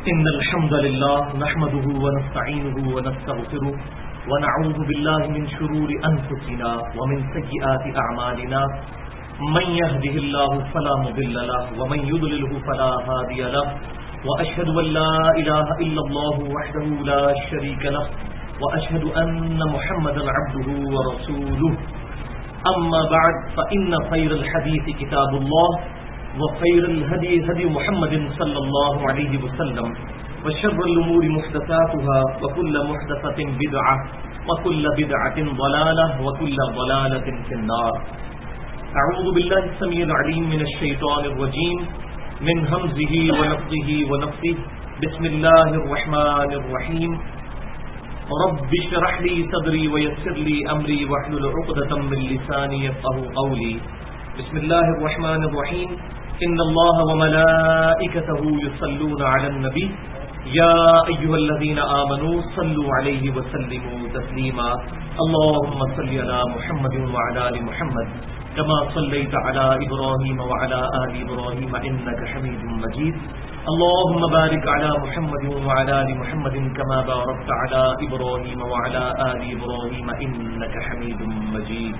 إن الحمد لله نحمده ونستعينه ونستغفره ونعوذ بالله من شرور أنفسنا ومن سيئات أعمالنا من يهده الله فلا مضل له ومن يضلله فلا هادي له وأشهد أن لا إله إلا الله وحده لا شريك له وأشهد أن محمدا عبده ورسوله أما بعد فإن خير الحديث كتاب الله وخير الهدي هدي محمد صلى الله عليه وسلم وشر الأمور محدثاتها وكل محدثة بدعة وكل بدعة ضلالة وكل ضلالة في النار. أعوذ بالله السميع العليم من الشيطان الرجيم من همزه ونفخه ونفثه. بسم الله الرحمن الرحيم. رب اشرح لي صدري ويسر لي أمري واحلل عقدة من لساني يفقهوا قولي. بسم الله الرحمن الرحيم. إن الله وملائكته يصلون على النبي يا أيها الذين آمنوا صلوا عليه وسلموا تسليما. اللهم صل على محمد وعلى آل محمد كما صليت على إبراهيم وعلى آل إبراهيم إنك حميد مجيد. اللهم بارك على محمد وعلى آل محمد كما باركت على إبراهيم وعلى آل إبراهيم إنك حميد مجيد.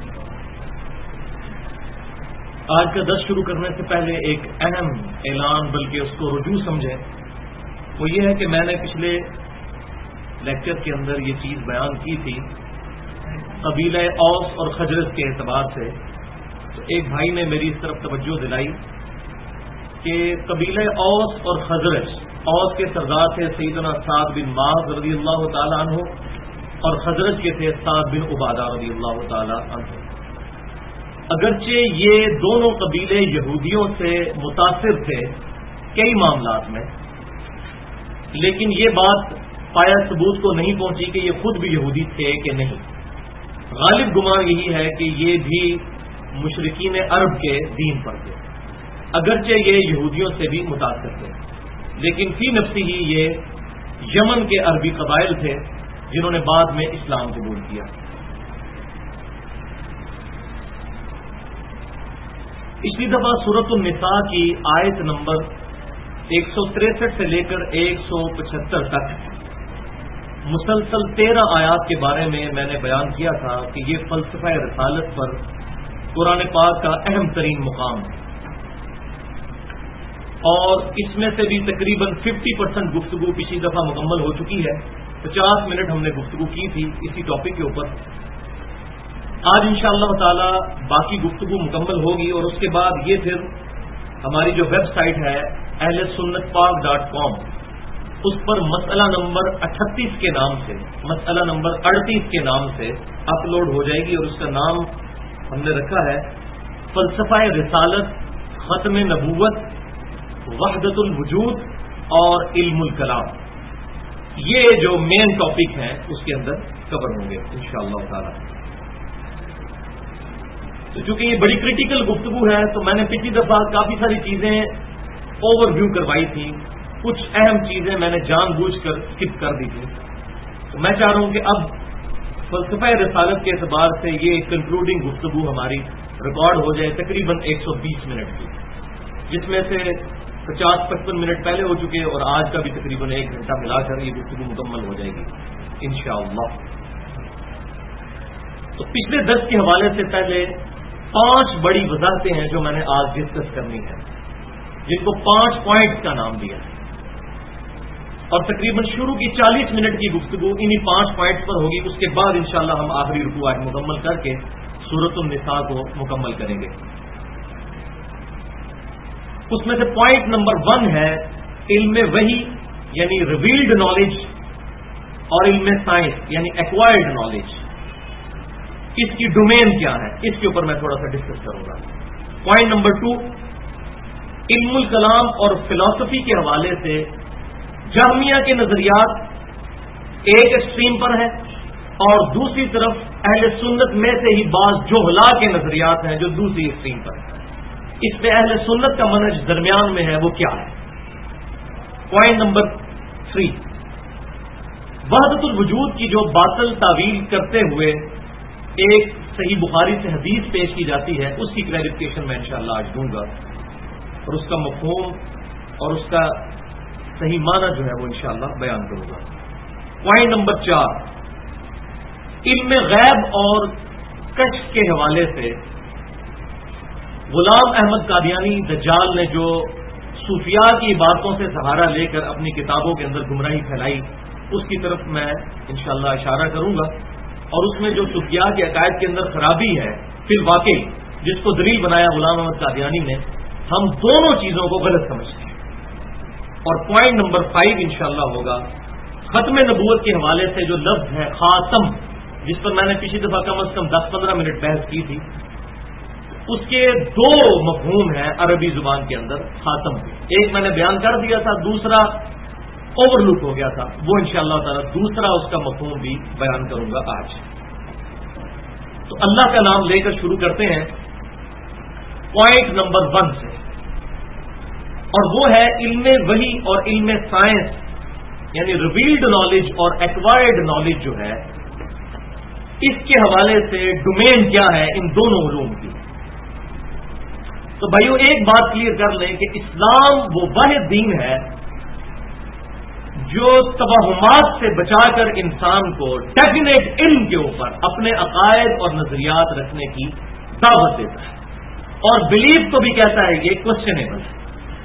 آج کا درس شروع کرنے سے پہلے ایک اہم اعلان بلکہ اس کو رجوع سمجھیں، وہ یہ ہے کہ میں نے پچھلے لیکچر کے اندر یہ چیز بیان کی تھی قبیلہ اوس اور خزرج کے اعتبار سے. تو ایک بھائی نے میری اس طرف توجہ دلائی کہ قبیلہ اوس اور خزرج، اوس کے سردار تھے سیدنا سعد بن معاذ رضی اللہ تعالی عنہ اور خزرج کے تھے سعد بن عبادہ رضی اللہ تعالی عنہ. اگرچہ یہ دونوں قبیلے یہودیوں سے متاثر تھے کئی معاملات میں، لیکن یہ بات پایا ثبوت کو نہیں پہنچی کہ یہ خود بھی یہودی تھے کہ نہیں. غالب گمان یہی ہے کہ یہ بھی مشرکین عرب کے دین پر تھے، اگرچہ یہ یہودیوں سے بھی متاثر تھے، لیکن فی نفسی ہی یہ یمن کے عربی قبائل تھے جنہوں نے بعد میں اسلام قبول کیا. پچھلی دفعہ سورۃ النساء کی آیت نمبر 163 سے لے کر 175 تک مسلسل 13 آیات کے بارے میں نے بیان کیا تھا کہ یہ فلسفہ رسالت پر قرآن پاک کا اہم ترین مقام ہے، اور اس میں سے بھی تقریباً 50% گفتگو پچھلی دفعہ مکمل ہو چکی ہے. 50 منٹ ہم نے گفتگو کی تھی اسی ٹاپک کے اوپر. آج انشاءاللہ تعالی باقی گفتگو مکمل ہوگی، اور اس کے بعد یہ پھر ہماری جو ویب سائٹ ہے ahlsunnatpak.com اس پر مسئلہ نمبر 38 کے نام سے، مسئلہ نمبر 38 کے نام سے اپلوڈ ہو جائے گی، اور اس کا نام ہم نے رکھا ہے فلسفہ رسالت، ختم نبوت، وحدت الوجود اور علم الکلام. یہ جو مین ٹاپک ہیں اس کے اندر کور ہوں گے انشاءاللہ تعالی. تو چونکہ یہ بڑی کریٹیکل گفتگو ہے تو میں نے پچھلی دفعہ کافی ساری چیزیں اوور ویو کروائی تھی، کچھ اہم چیزیں میں نے جان بوجھ کر اسکپ کر دی تھی. تو میں چاہ رہا ہوں کہ اب فلسفہ رسالت کے اعتبار سے یہ کنکلوڈنگ گفتگو ہماری ریکارڈ ہو جائے تقریباً 120 منٹ کی، جس میں سے 50-55 منٹ پہلے ہو چکے اور آج کا بھی تقریباً 1 گھنٹہ ملا کر یہ گفتگو مکمل ہو جائے گی انشاءاللہ. تو پچھلے درس کے حوالے سے پہلے 5 بڑی وضاحتیں ہیں جو میں نے آج ڈسکس کرنی ہے، جن کو 5 پوائنٹس کا نام دیا ہے، اور تقریباً شروع کی 40 منٹ کی گفتگو انہی 5 پوائنٹس پر ہوگی. اس کے بعد انشاءاللہ ہم آخری رکوع آج مکمل کر کے سورۃ النساء کو مکمل کریں گے. اس میں سے پوائنٹ نمبر 1 ہے علم وحی یعنی ریویلڈ نالج، اور علم سائنس یعنی ایکوائرڈ نالج. اس کی ڈومین کیا ہے، اس کے اوپر میں تھوڑا سا ڈسکس کروں گا. پوائنٹ نمبر 2 علم الکلام اور فلسفی کے حوالے سے جہمیہ کے نظریات ایک ایکسٹریم پر ہیں، اور دوسری طرف اہل سنت میں سے ہی بعض جہلا کے نظریات ہیں جو دوسری ایکسٹریم پر ہیں. اس میں اہل سنت کا منہج درمیان میں ہے، وہ کیا ہے. پوائنٹ نمبر 3 وحدت الوجود کی جو باطل تعویل کرتے ہوئے ایک صحیح بخاری سے حدیث پیش کی جاتی ہے، اس کی کلیریفیکیشن میں انشاءاللہ آج دوں گا، اور اس کا مفہوم اور اس کا صحیح معنی جو ہے وہ انشاءاللہ بیان کروں گا۔ پوائنٹ نمبر 4، علم غیب اور کشف کے حوالے سے غلام احمد قادیانی دجال نے جو صوفیاء کی باتوں سے سہارا لے کر اپنی کتابوں کے اندر گمراہی پھیلائی، اس کی طرف میں انشاءاللہ اشارہ کروں گا، اور اس میں جو صوفیاء کے عقائد کے اندر خرابی ہے پھر واقعی جس کو دلیل بنایا غلام احمد قادیانی نے، ہم دونوں چیزوں کو غلط سمجھتے ہیں۔ اور پوائنٹ نمبر 5 انشاءاللہ ہوگا ختم نبوت کے حوالے سے جو لفظ ہے خاتم، جس پر میں نے پچھلی دفعہ کم از کم 10-15 منٹ بحث کی تھی، اس کے 2 مفہوم ہیں عربی زبان کے اندر خاتم کے۔ ایک میں نے بیان کر دیا تھا، دوسرا اوور لک ہو گیا تھا، وہ انشاءاللہ تعالی دوسرا اس کا مفہوم بھی بیان کروں گا آج۔ تو اللہ کا نام لے کر شروع کرتے ہیں پوائنٹ نمبر 1 سے، اور وہ ہے علم وحی اور علم سائنس، یعنی ریویلڈ نالج اور ایکوائرڈ نالج جو ہے، اس کے حوالے سے ڈومین کیا ہے ان دونوں علوم کی۔ تو بھائیو ایک بات کلیئر کر لیں کہ اسلام وہ واحد دین ہے جو توہمات سے بچا کر انسان کو ڈیفینیٹ علم کے اوپر اپنے عقائد اور نظریات رکھنے کی دعوت دیتا ہے، اور بلیف کو بھی کہتا ہے یہ کوشچنیبل ہے،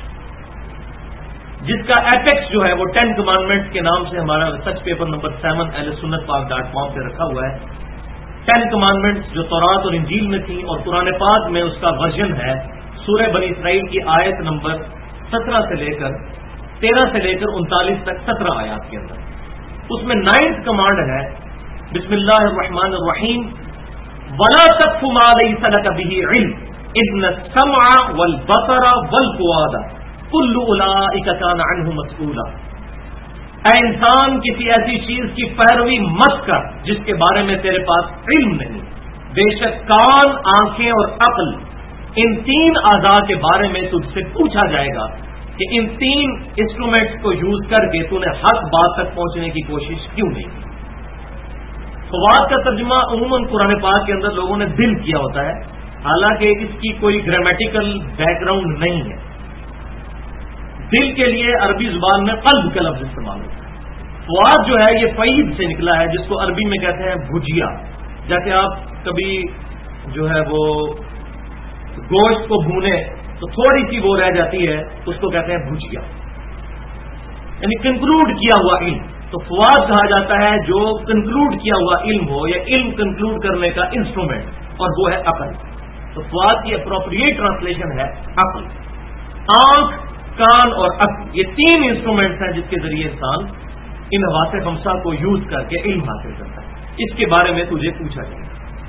جس کا ایپیکس جو ہے وہ 10 کمانڈمنٹس کے نام سے ہمارا ریسرچ پیپر نمبر 7 ahlsunnatpark.com پہ رکھا ہوا ہے۔ 10 کمانڈمنٹس جو تورات اور انجیل میں تھیں، اور قرآن پاک میں اس کا ورژن ہے سورہ بنی اسرائیل کی آیت نمبر 13 سے لے کر 39 تک 17 آیات کے اندر۔ اس میں 9th کمانڈ ہے بسم اللہ الرحمن الرحیم وَلَا تَقْفُ مَا لَيْسَ لَكَ بِهِ عِلْمٌ إِنَّ السَّمْعَ وَالْبَصَرَ وَالْفُؤَادَ كُلُّ أُولَئِكَ كَانَ عَنْهُ مَسْئُولًا۔ اے انسان کسی ایسی چیز کی پیروی مت کر جس کے بارے میں تیرے پاس علم نہیں، بے شک کان، آنکھیں اور عقل، ان 3 اعضاء کے بارے میں تجھ سے پوچھا جائے گا کہ ان 3 انسٹرومنٹس کو یوز کر کے تو نے حق بات تک پہنچنے کی کوشش کیوں نہیں کی۔ فواد کا ترجمہ عموماً قرآن پاک کے اندر لوگوں نے دل کیا ہوتا ہے، حالانکہ اس کی کوئی گرامیٹیکل بیک گراؤنڈ نہیں ہے۔ دل کے لیے عربی زبان میں قلب کا لفظ استعمال ہوتا ہے۔ فواد جو ہے یہ فعید سے نکلا ہے، جس کو عربی میں کہتے ہیں بھجیا۔ جیسے آپ کبھی جو ہے وہ گوشت کو بھونے تو تھوڑی سی وہ رہ جاتی ہے، اس کو کہتے ہیں بھجیا، یعنی کنکلوڈ کیا ہوا علم۔ تو فواد کہا جاتا ہے جو کنکلوڈ کیا ہوا علم ہو، یا علم کنکلوڈ کرنے کا انسٹرومنٹ، اور وہ ہے عقل۔ تو فواد کی اپروپریٹ ٹرانسلیشن ہے عقل۔ آنکھ، کان اور عقل، یہ 3 انسٹرومنٹس ہیں جس کے ذریعے انسان ان حواس خمسہ کو یوز کر کے علم حاصل کرتا ہے۔ اس کے بارے میں تجھے پوچھا جائے۔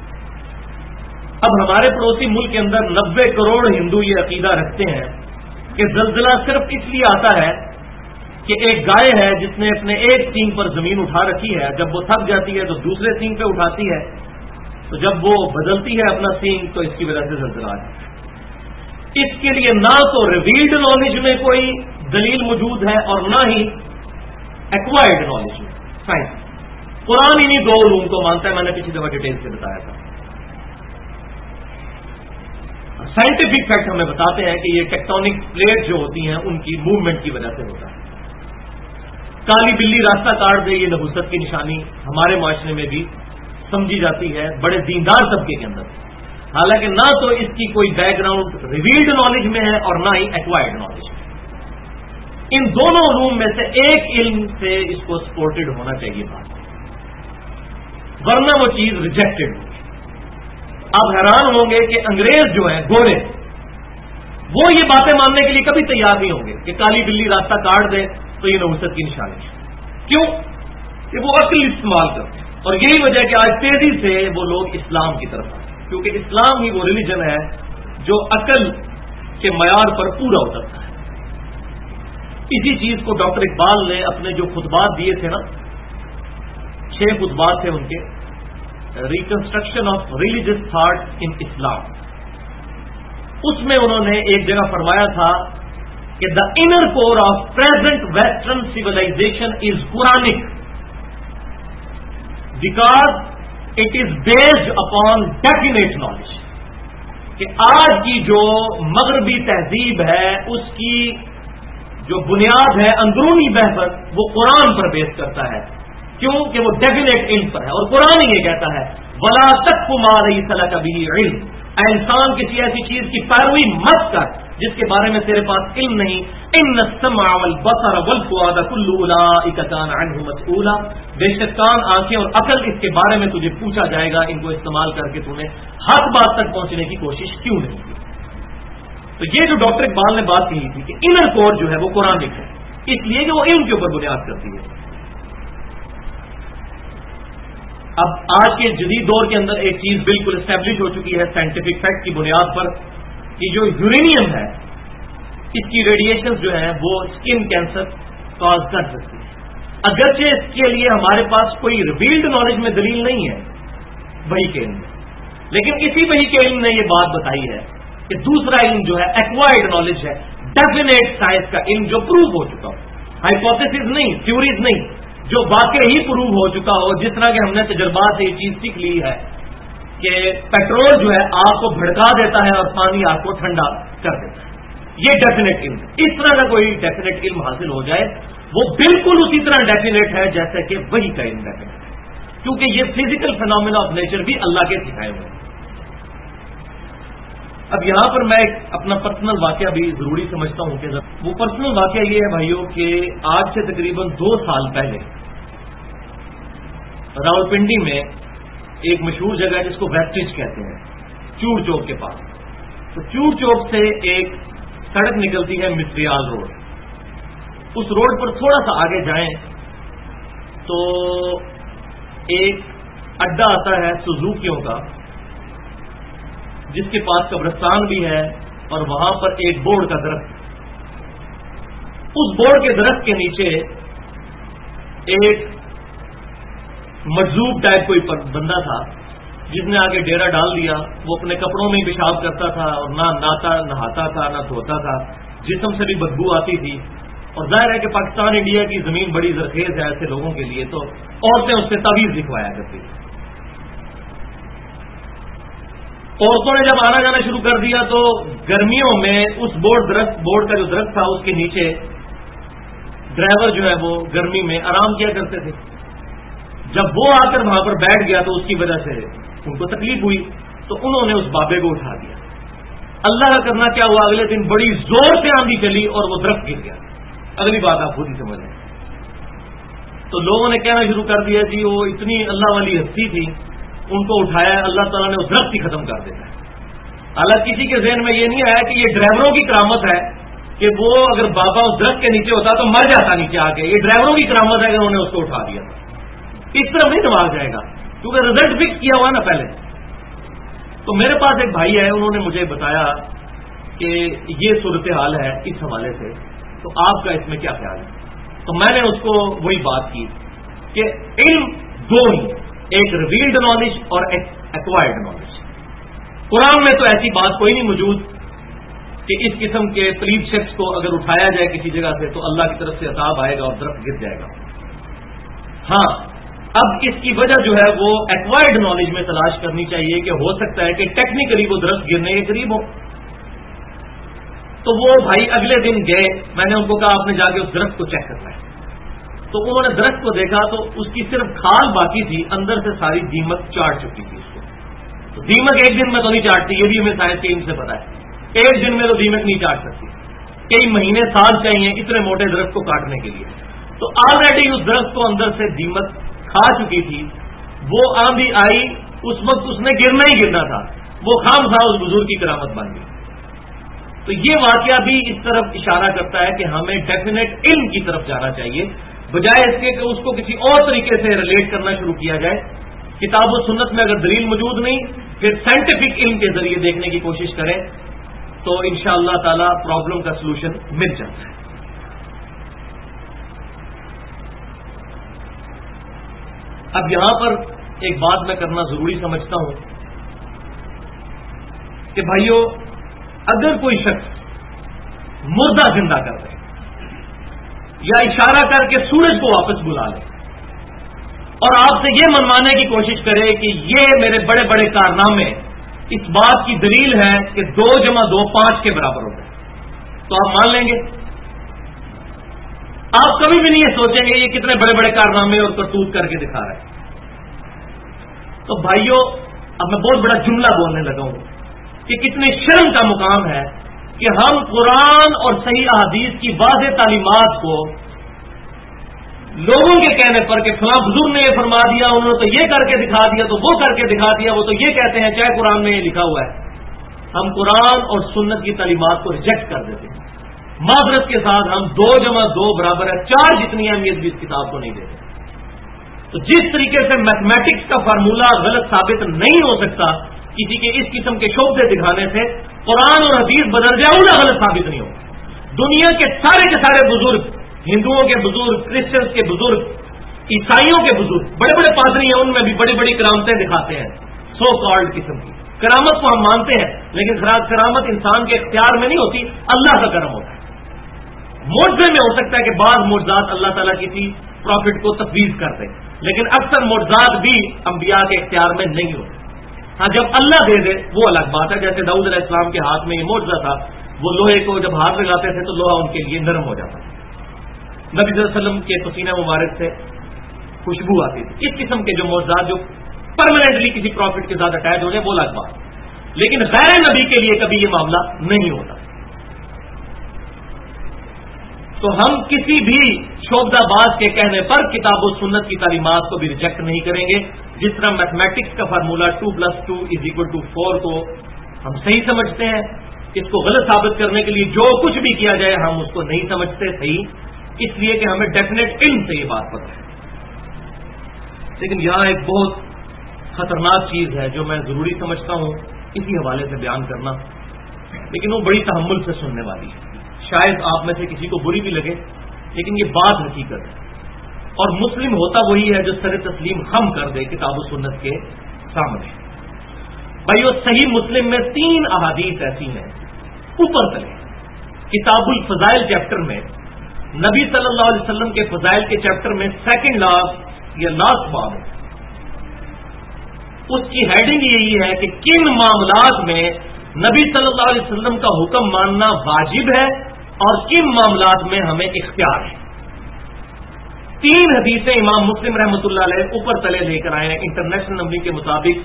اب ہمارے پڑوسی ملک کے اندر 90 کروڑ ہندو یہ عقیدہ رکھتے ہیں کہ زلزلہ صرف اس لیے آتا ہے کہ ایک گائے ہے جس نے اپنے ایک سینگ پر زمین اٹھا رکھی ہے، جب وہ تھک جاتی ہے تو دوسرے سینگ پہ اٹھاتی ہے، تو جب وہ بدلتی ہے اپنا سینگ تو اس کی وجہ سے زلزلہ آتا ہے۔ اس کے لیے نہ تو ریویلڈ نالج میں کوئی دلیل موجود ہے اور نہ ہی ایکوائرڈ نالج میں سائنس۔ قرآن انہیں 2 علوم کو مانتا ہے، میں نے پچھلی دفعہ ڈیٹیل سے بتایا تھا۔ سائنٹیفک فیکٹ ہمیں بتاتے ہیں کہ یہ ٹیکٹونک پلیٹ جو ہوتی ہیں ان کی موومنٹ کی وجہ سے ہوتا ہے۔ کالی بلی راستہ کاٹ دے، یہ نبوت کی نشانی ہمارے معاشرے میں بھی سمجھی جاتی ہے بڑے دیندار طبقے کے اندر، حالانکہ نہ تو اس کی کوئی بیک گراؤنڈ ریویلڈ نالج میں ہے اور نہ ہی ایکوائرڈ نالج میں۔ ان دونوں علوم میں سے ایک علم سے اس کو سپورٹڈ ہونا چاہیے بات، ورنہ وہ چیز ریجیکٹڈ ہوگی۔ آپ حیران ہوں گے کہ انگریز جو ہیں گورے، وہ یہ باتیں ماننے کے لیے کبھی تیار نہیں ہوں گے کہ کالی بلی راستہ کاٹ دے تو یہ نبوت کی نشانی ہے۔ کیوں؟ کہ وہ عقل استعمال کرتے ہیں، اور یہی وجہ ہے کہ آج تیزی سے وہ لوگ اسلام کی طرف آتے ہیں، کیونکہ اسلام ہی وہ ریلیجن ہے جو عقل کے معیار پر پورا اترتا ہے۔ اسی چیز کو ڈاکٹر اقبال نے اپنے جو خطبات دیے تھے نا، 6 خطبات تھے ان کے، reconstruction of religious thought in Islam, اس میں انہوں نے ایک جگہ فرمایا تھا کہ the inner core of present western civilization is Quranic because it is based upon definite knowledge, کہ آج کی جو مغربی تہذیب ہے اس کی جو بنیاد ہے اندرونی بحث وہ قرآن پر بیس کرتا ہے، کیوں کہ وہ ڈیفینیٹ علم پر ہے، اور قرآن یہ کہتا ہے وَلَا تَقْفُ مَا لَيْسَ لَكَ بِهِ عِلْمٌ، اے انسان کسی ایسی چیز کی پیروی مت کر جس کے بارے میں تیرے پاس علم نہیں، إِنَّ السَّمْعَ وَالْبَصَرَ وَالْفُؤَادَ كُلُّ أُولَٰئِكَ كَانَ عَنْهُ مَسْئُولًا، بے شک کان، آنکھیں اور عقل اس کے بارے میں تجھے پوچھا جائے گا، ان کو استعمال کر کے تم نے حق بات تک پہنچنے کی کوشش کیوں نہیں کی۔ تو یہ جو ڈاکٹر اقبال نے بات کہی تھی کہ انر کور جو ہے وہ قرآن ہے، اس لیے کہ وہ علم کے اوپر بنیاد کرتی ہے۔ اب آج کے جدید دور کے اندر ایک چیز بالکل اسٹیبلش ہو چکی ہے سائنٹیفک فیکٹ کی بنیاد پر کہ جو یورینیم ہے اس کی ریڈیشن جو ہے وہ اسکن کینسر کاز کر سکتی ہے، اگرچہ اس کے لیے ہمارے پاس کوئی ریویلڈ نالج میں دلیل نہیں ہے وحی کے علم میں، لیکن اسی وحی کے علم نے یہ بات بتائی ہے کہ دوسرا علم جو ہے ایکوائرڈ نالج ہے، ڈیفینیٹ سائنس کا علم جو پروو ہو چکا ہو، ہائپوتھیسز نہیں، تھیوریز نہیں، جو واقعی ہی پروو ہو چکا ہو، جس طرح کہ ہم نے تجربات سے یہ چیز سیکھ لی ہے کہ پیٹرول جو ہے آگ کو بھڑکا دیتا ہے اور پانی آگ کو ٹھنڈا کر دیتا ہے، یہ ڈیفینیٹ علم ہے۔ اس طرح کا کوئی ڈیفینیٹ علم حاصل ہو جائے وہ بالکل اسی طرح ڈیفینیٹ ہے جیسے کہ وہی کا علم ڈیفینیٹ ہے، کیونکہ یہ فزیکل فینومینا آف نیچر بھی اللہ کے سکھائے ہوئے ہیں۔ اب یہاں پر میں اپنا پرسنل واقعہ بھی ضروری سمجھتا ہوں کہ وہ پرسنل واقعہ یہ ہے بھائیوں کہ آج سے تقریباً 2 سال پہلے راولپنڈی میں ایک مشہور جگہ ہے جس کو ویسٹیج کہتے ہیں، چور چوک کے پاس، تو چور چوک سے ایک سڑک نکلتی ہے مصریال روڈ، اس روڈ پر تھوڑا سا آگے جائیں تو ایک اڈا آتا ہے سوزوکیوں کا جس کے پاس قبرستان بھی ہے، اور وہاں پر ایک بورڈ کا درخت، اس بورڈ کے درخت کے نیچے ایک مجذوب ٹائپ کوئی بندہ تھا جس نے آگے ڈیرا ڈال دیا۔ وہ اپنے کپڑوں میں پیشاب کرتا تھا اور نہ نہاتا تھا نہ دھوتا تھا، جسم سے بھی بدبو آتی تھی، اور ظاہر ہے کہ پاکستان انڈیا کی زمین بڑی زرخیز ہے ایسے لوگوں کے لیے، تو عورتیں اس سے تعویذ لکھوایا کرتی تھی۔ عورتوں نے جب آنا جانا شروع کر دیا تو گرمیوں میں اس بورڈ کا جو درخت تھا اس کے نیچے ڈرائیور جو ہے وہ گرمی میں آرام کیا کرتے تھے۔ جب وہ آ کر وہاں پر بیٹھ گیا تو اس کی وجہ سے ان کو تکلیف ہوئی، تو انہوں نے اس بابے کو اٹھا دیا۔ اللہ کا کرنا کیا ہوا، اگلے دن بڑی زور سے آندھی چلی اور وہ درخت گر گیا۔ اگلی بات آپ خود ہی سمجھ لیں۔ تو لوگوں نے کہنا شروع کر دیا جی وہ اتنی اللہ والی ہستی تھی، ان کو اٹھایا، اللہ تعالیٰ نے اس درخت ہی ختم کر دیتا ہے۔ حالانکہ کسی کے ذہن میں یہ نہیں آیا کہ یہ ڈرائیوروں کی کرامت ہے کہ وہ اگر بابا اس درخت کے نیچے ہوتا تو مر جاتا نیچے آ کے، یہ ڈرائیوروں کی کرامت ہے کہ انہوں نے اس کو اٹھا دیا تھا۔ اس طرح نہیں نواز جائے گا کیونکہ رزلٹ فکس کیا ہوا نا پہلے۔ تو میرے پاس ایک بھائی ہے، انہوں نے مجھے بتایا کہ یہ صورتحال ہے اس حوالے سے، تو آپ کا اس میں کیا خیال ہے؟ تو میں نے اس کو وہی بات کی کہ علم دو ہی، ایک ریویلڈ نالج اور ایک ایکوائرڈ نالج۔ قرآن میں تو ایسی بات کوئی نہیں موجود کہ اس قسم کے پلیت شخص کو اگر اٹھایا جائے کسی جگہ سے تو اللہ کی طرف سے عذاب آئے گا اور درخت گر جائے گا۔ ہاں، اب اس کی وجہ جو ہے وہ ایکوائرڈ نالج میں تلاش کرنی چاہیے کہ ہو سکتا ہے کہ ٹیکنیکلی وہ درخت گرنے کے قریب ہو۔ تو وہ بھائی اگلے دن گئے، میں نے ان کو کہا آپ نے جا کے اس درخت کو چیک کرنا ہے۔ تو انہوں نے درخت کو دیکھا تو اس کی صرف کھال باقی تھی، اندر سے ساری دیمک چاٹ چکی تھی اس کو۔ تو دیمک ایک دن میں تو نہیں چاٹتی، یہ بھی ہمیں سائنس کے علم سے پتا ہے، ایک دن میں تو دیمک نہیں چاٹ سکتی، کئی مہینے سال چاہیے اتنے موٹے درخت کو کاٹنے کے لیے۔ تو آلریڈی اس درخت کو اندر سے دیمک کھا چکی تھی، وہ آندھی آئی اس وقت اس نے گرنا ہی گرنا تھا، وہ خامخواہ اس بزرگ کی کرامت بن گئی۔ تو یہ واقعہ بھی اس طرف اشارہ کرتا ہے کہ ہمیں ڈیفینیٹ علم کی طرف جانا چاہیے، بجائے اس کے کہ اس کو کسی اور طریقے سے ریلیٹ کرنا شروع کیا جائے۔ کتاب و سنت میں اگر دلیل موجود نہیں، پھر سائنٹیفک علم کے ذریعے دیکھنے کی کوشش کریں تو انشاءاللہ تعالی پرابلم کا سلوشن مل جاتا ہے۔ اب یہاں پر ایک بات میں کرنا ضروری سمجھتا ہوں کہ بھائیو، اگر کوئی شخص مردہ زندہ کر دے یا اشارہ کر کے سورج کو واپس بلا لے اور آپ سے یہ منوانے کی کوشش کرے کہ یہ میرے بڑے بڑے کارنامے اس بات کی دلیل ہے کہ 2 + 2 = 5 کے برابر ہو گئے، تو آپ مان لیں گے؟ آپ کبھی بھی نہیں یہ سوچیں گے یہ کتنے بڑے بڑے کارنامے اور کرتوت کر کے دکھا رہا ہے. تو بھائیوں اب میں بہت بڑا جملہ بولنے لگا ہوں کہ کتنے شرم کا مقام ہے کہ ہم قرآن اور صحیح احادیث کی واضح تعلیمات کو لوگوں کے کہنے پر کہ فلاں بزرگ نے یہ فرما دیا, انہوں نے تو یہ کر کے دکھا دیا, تو وہ کر کے دکھا دیا, وہ تو یہ کہتے ہیں چاہے قرآن میں یہ لکھا ہوا ہے, ہم قرآن اور سنت کی تعلیمات کو ریجیکٹ کر دیتے ہیں. معذرت کے ساتھ ہم 2 + 2 برابر ہے 4 جتنی اہمیت بھی اس کتاب کو نہیں دیتے. تو جس طریقے سے میتھمیٹکس کا فارمولہ غلط ثابت نہیں ہو سکتا کسی کے اس قسم کے شعبے دکھانے سے, قرآن اور حدیث بدرجہ اولا غلط ثابت نہیں ہوگا. دنیا کے سارے بزرگ, ہندوؤں کے بزرگ, کرسچنس کے بزرگ, عیسائیوں کے بزرگ, بڑے بڑے پادری ہیں, ان میں بھی بڑی بڑی کرامتیں دکھاتے ہیں سو کالڈ قسم کی. کرامت کو ہم مانتے ہیں لیکن کرامت انسان کے اختیار میں نہیں ہوتی, اللہ کا کرم ہوتا ہے. معجزے میں ہو سکتا ہے کہ بعض معجزات اللہ تعالیٰ کسی پروفٹ کو تفویض کر دے, لیکن اکثر معجزات بھی انبیاء کے اختیار میں نہیں ہوتے. ہاں جب اللہ دے دے وہ الگ بات ہے. جیسے داؤد علیہ السلام کے ہاتھ میں یہ معجزہ تھا, وہ لوہے کو جب ہاتھ لگاتے تھے تو لوہا ان کے لیے نرم ہو جاتا تھا. نبی صلی اللہ علیہ وسلم کے پسینہ مبارک سے خوشبو آتی تھی. اس قسم کے جو معجزات جو پرماننٹلی کسی پروفٹ کے ساتھ اٹیچ ہونے وہ الگ بات, لیکن غیر نبی کے لیے کبھی یہ معاملہ نہیں ہوتا. تو ہم کسی بھی شعبہ باز کے کہنے پر کتاب و سنت کی تعلیمات کو بھی ریجیکٹ نہیں کریں گے. جس طرح میتھمیٹکس کا فارمولہ 2 + 2 = 4 کو ہم صحیح سمجھتے ہیں, اس کو غلط ثابت کرنے کے لیے جو کچھ بھی کیا جائے ہم اس کو نہیں سمجھتے صحیح, اس لیے کہ ہمیں ڈیفینیٹ علم سے یہ بات پتہ ہے. لیکن یہاں ایک بہت خطرناک چیز ہے جو میں ضروری سمجھتا ہوں اسی حوالے سے بیان کرنا, لیکن وہ بڑی تحمل سے سننے والی ہے. شاید آپ میں سے کسی کو بری بھی لگے, لیکن یہ بات حقیقت ہے. اور مسلم ہوتا وہی ہے جو سر تسلیم خم کر دے کتاب و سنت کے سامنے. بھائی وہ صحیح مسلم میں 3 احادیث ایسی ہیں اوپر تلے. کتاب الفضائل چیپٹر میں نبی صلی اللہ علیہ وسلم کے فضائل کے چیپٹر میں 2nd لاسٹ باب ہے. اس کی ہیڈنگ یہی ہے کہ کن معاملات میں نبی صلی اللہ علیہ وسلم کا حکم ماننا واجب ہے اور کن معاملات میں ہمیں اختیار ہے. 3 حدیثیں امام مسلم رحمۃ اللہ علیہ اوپر تلے لے کر آئے ہیں انٹرنیشنل نمبر کے مطابق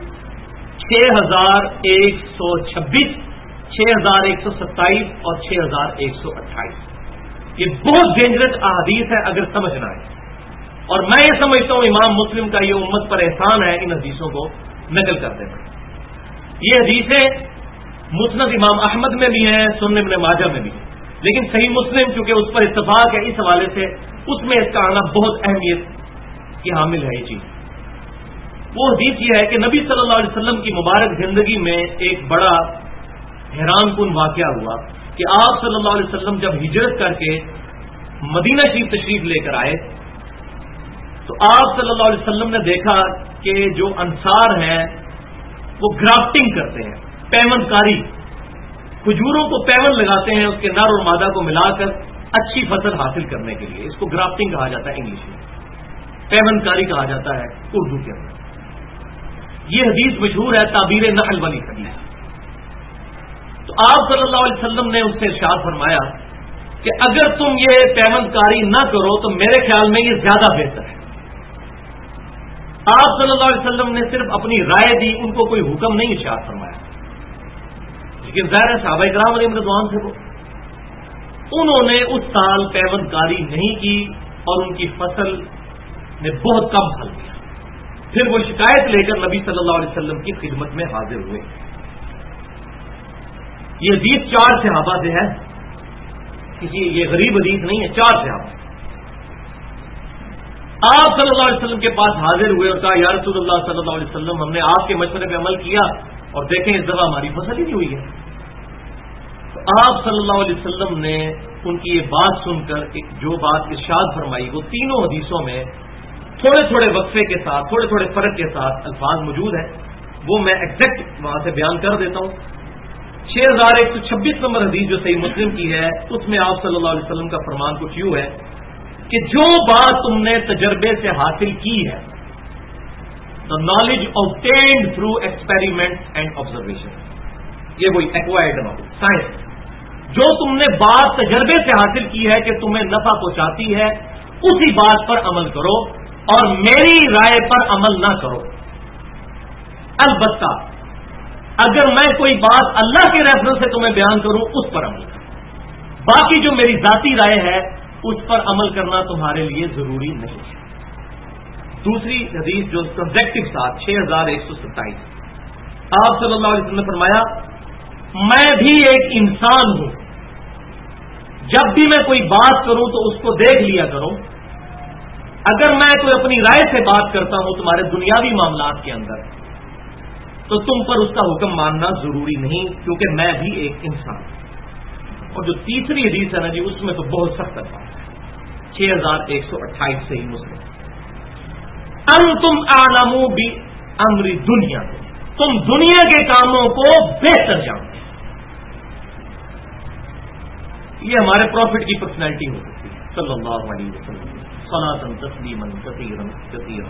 6126, 6127 اور 6128. یہ بہت ڈینجرس احادیث ہے اگر سمجھنا ہے, اور میں یہ سمجھتا ہوں امام مسلم کا یہ امت پر احسان ہے ان حدیثوں کو نقل کرتے ہیں. یہ حدیثیں مسند امام احمد میں بھی ہیں, سنن ابن ماجہ میں بھی ہیں, لیکن صحیح مسلم چونکہ اس پر اتفاق ہے اس حوالے سے اس میں اس کا آنا بہت اہمیت کی حامل ہے. یہ چیز وہ حدیث یہ ہے کہ نبی صلی اللہ علیہ وسلم کی مبارک زندگی میں ایک بڑا حیران کن واقعہ ہوا کہ آپ صلی اللہ علیہ وسلم جب ہجرت کر کے مدینہ شریف تشریف لے کر آئے تو آپ صلی اللہ علیہ وسلم نے دیکھا کہ جو انصار ہیں وہ گرافٹنگ کرتے ہیں, پیوند کاری, کھجوروں کو پیوند لگاتے ہیں اس کے نر اور مادہ کو ملا کر اچھی فصل حاصل کرنے کے لیے. اس کو گرافٹنگ کہا جاتا ہے انگلش میں, پیوند کاری کہا جاتا ہے اردو کے اندر. یہ حدیث مشہور ہے تعبیر نحل والی حدیث. تو آپ صلی اللہ علیہ وسلم نے اس سے ارشاد فرمایا کہ اگر تم یہ پیوند کاری نہ کرو تو میرے خیال میں یہ زیادہ بہتر ہے. آپ صلی اللہ علیہ وسلم نے صرف اپنی رائے دی, ان کو کوئی حکم نہیں ارشاد فرمایا. لیکن ظاہر ہے صحابہ کرام علیہم رضوان تھے, وہ انہوں نے اس سال پیوند کاری نہیں کی اور ان کی فصل نے بہت کم پھل دیا. پھر وہ شکایت لے کر نبی صلی اللہ علیہ وسلم کی خدمت میں حاضر ہوئے. یہ حدیث 4 صحابہ سے ہے, یہ غریب حدیث نہیں ہے, 4 صحابہ. آپ صلی اللہ علیہ وسلم کے پاس حاضر ہوئے اور کہا یا رسول اللہ صلی اللہ علیہ وسلم ہم نے آپ کے مشورے پہ عمل کیا اور دیکھیں اس دفعہ ہماری فصل ہی نہیں ہوئی ہے. تو آپ صلی اللہ علیہ وسلم نے ان کی یہ بات سن کر جو بات ارشاد فرمائی وہ تینوں حدیثوں میں تھوڑے تھوڑے وقفے کے ساتھ, تھوڑے تھوڑے فرق کے ساتھ الفاظ موجود ہیں, وہ میں ایگزیکٹ وہاں سے بیان کر دیتا ہوں. 6126 نمبر حدیث جو صحیح مسلم کی ہے اس میں آپ صلی اللہ علیہ وسلم کا فرمان کچھ یوں ہے کہ جو بات تم نے تجربے سے حاصل کی ہے, the knowledge obtained through experiment and observation, یہ وہی ایکوائرڈ نالج سائنس, جو تم نے بات تجربے سے حاصل کی ہے کہ تمہیں نفع پہنچاتی ہے اسی بات پر عمل کرو اور میری رائے پر عمل نہ کرو. البتہ اگر میں کوئی بات اللہ کے ریفرنس سے تمہیں بیان کروں اس پر عمل کرو. باقی جو میری ذاتی رائے ہے اس پر عمل کرنا تمہارے لیے ضروری نہیں ہے. دوسری حدیث جو سبجیکٹو ساتھ 6127 آپ صلی اللہ علیہ وسلم نے فرمایا میں بھی ایک انسان ہوں, جب بھی میں کوئی بات کروں تو اس کو دیکھ لیا کرو. اگر میں کوئی اپنی رائے سے بات کرتا ہوں تمہارے دنیاوی معاملات کے اندر تو تم پر اس کا حکم ماننا ضروری نہیں, کیونکہ میں بھی ایک انسان ہوں. اور جو تیسری حدیث ہے نا جی اس میں تو بہت سخت بات ہے 6128 سے ہی مسلم انتم اعلم بامر دنیا, تم دنیا کے کاموں کو بہتر جانتے. یہ ہمارے پروفٹ کی پرسنالٹی ہو سکتی ہے صلی اللہ علیہ وسلم صلاۃ تسلیما کثیرا کثیرا.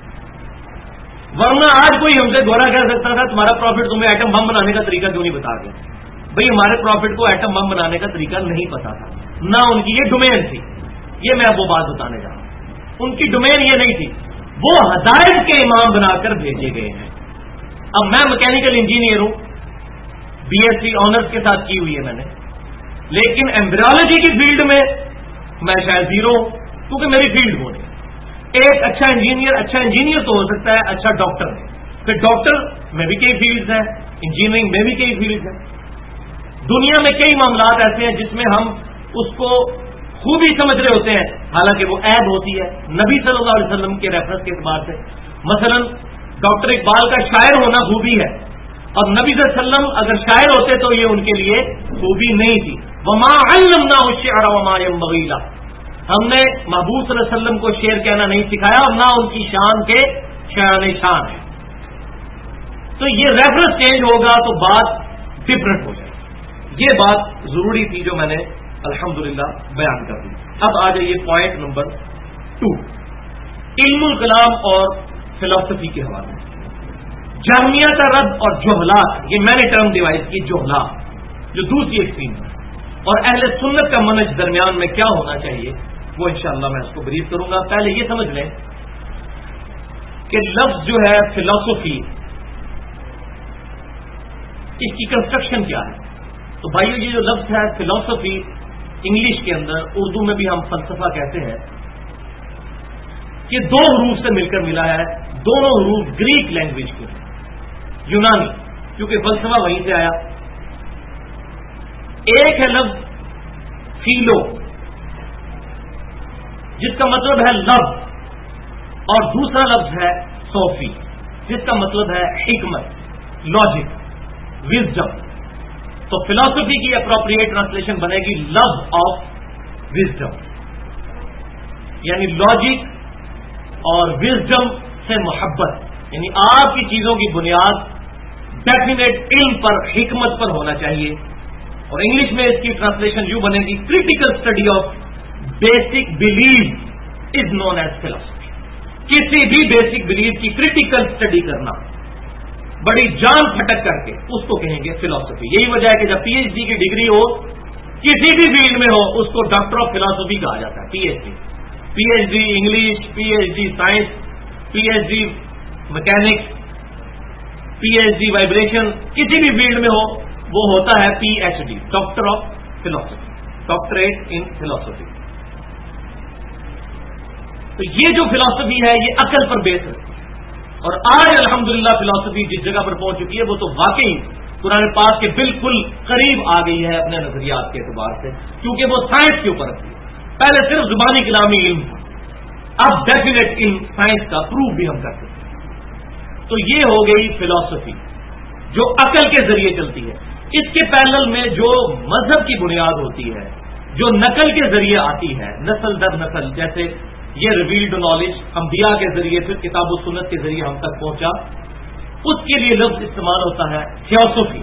ورنہ آج کوئی ہم سے گورا کہہ سکتا تھا تمہارا پروفٹ تمہیں ایٹم بم بنانے کا طریقہ کیوں نہیں بتا گیا. بھئی ہمارے پروفٹ کو ایٹم بم بنانے کا طریقہ نہیں پتا تھا, نہ ان کی یہ ڈومین تھی. یہ میں اب وہ بات بتانے جا رہا ہوں. ان کی ڈومین یہ نہیں تھی, وہ ہدایت کے امام بنا کر بھیجے گئے ہیں. اب میں میکینیکل انجینئر ہوں, بی ایس سی آنرز کے ساتھ کی ہوئی ہے میں نے, لیکن ایمبریولوجی کی فیلڈ میں میں شاید زیرو ہوں کیونکہ میری فیلڈ وہ نہیں. ایک اچھا انجینئر تو ہو سکتا ہے اچھا ڈاکٹر ہے. پھر ڈاکٹر میں بھی کئی فیلڈز ہیں, انجینئرنگ میں بھی کئی فیلڈز ہیں. دنیا میں کئی معاملات ایسے ہیں جس میں ہم اس کو خوبی سمجھ رہے ہوتے ہیں حالانکہ وہ عیب ہوتی ہے نبی صلی اللہ علیہ وسلم کے ریفرنس کے اعتبار سے. مثلا ڈاکٹر اقبال کا شاعر ہونا خوبی ہے, اور نبی صلی اللہ علیہ وسلم اگر شاعر ہوتے تو یہ ان کے لیے خوبی نہیں تھی. وما علمناه الشعر وما ينبغي له, ہم نے محبوب صلی اللہ علیہ وسلم کو شعر کہنا نہیں سکھایا اور نہ ان کی شان کے شان ہے. تو یہ ریفرنس چینج ہوگا تو بات ڈفرنٹ ہو جائے. یہ بات ضروری تھی جو میں نے الحمدللہ بیان کر دی. اب آ جائیے پوائنٹ نمبر 2, علم الکلام اور فلسفی کے حوالے سے. جہمیہ کا رد اور جہلات, یہ میں نے ٹرم ڈیوائز کی جہلات جو دوسری ایکسٹریم ہے, اور اہل سنت کا منہج درمیان میں کیا ہونا چاہیے وہ انشاءاللہ میں اس کو بریف کروں گا. پہلے یہ سمجھ لیں کہ لفظ جو ہے فلسفی, اس کی کنسٹرکشن کیا ہے. تو بھائیو یہ جو لفظ ہے فلسفی انگلش کے اندر, اردو میں بھی ہم فلسفہ کہتے ہیں, یہ 2 حروف سے مل کر ملا ہے. دونوں حروف گریک لینگویج کے ہیں, یونانی, کیونکہ فلسفہ وہیں سے آیا. ایک ہے لفظ فیلو جس کا مطلب ہے لو, اور دوسرا لفظ ہے صوفی جس کا مطلب ہے حکمت, لاجک, وزڈم. تو فلسفی کی اپروپریٹ ٹرانسلیشن بنے گی لو آف وزڈم, یعنی لاجک اور وزڈم سے محبت, یعنی آپ کی چیزوں کی بنیاد ڈیفینیٹ علم پر, حکمت پر ہونا چاہیے. اور انگلش میں اس کی ٹرانسلیشن یوں بنے گی critical study of basic belief is known as philosophy. کسی بھی بیسک بلیف کی کریٹیکل اسٹڈی کرنا بڑی جان پھٹک کر کے اس کو کہیں گے فلسفی. یہی وجہ ہے کہ جب پی ایچ ڈی کی ڈگری ہو کسی بھی فیلڈ میں ہو اس کو ڈاکٹر آف فلسفی کہا جاتا ہے. P H D English, P H D science, P H D mechanics, P H D vibration, کسی بھی فیلڈ میں ہو وہ ہوتا ہے P H D, doctor of philosophy, doctorate in philosophy. تو یہ جو فلسفی ہے یہ عقل پر بیس ہے, اور آج الحمدللہ فلسفی جس جگہ پر پہنچ چکی ہے وہ تو واقعی قرآن پاک کے بالکل قریب آ گئی ہے اپنے نظریات کے اعتبار سے, کیونکہ وہ سائنس کے اوپر رکھتی ہے. پہلے صرف زبانی کلامی علم تھا, اب ڈیفینیٹ علم سائنس کا پروف بھی ہم کر سکتے ہیں. تو یہ ہو گئی فلسفی جو عقل کے ذریعے چلتی ہے. اس کے پیرلل میں جو مذہب کی بنیاد ہوتی ہے, جو نقل کے ذریعے آتی ہے, نسل در نسل, جیسے یہ ریویلڈ نالج انبیاء کے ذریعے پھر کتاب و سنت کے ذریعے ہم تک پہنچا, اس کے لیے لفظ استعمال ہوتا ہے تھیوسوفی,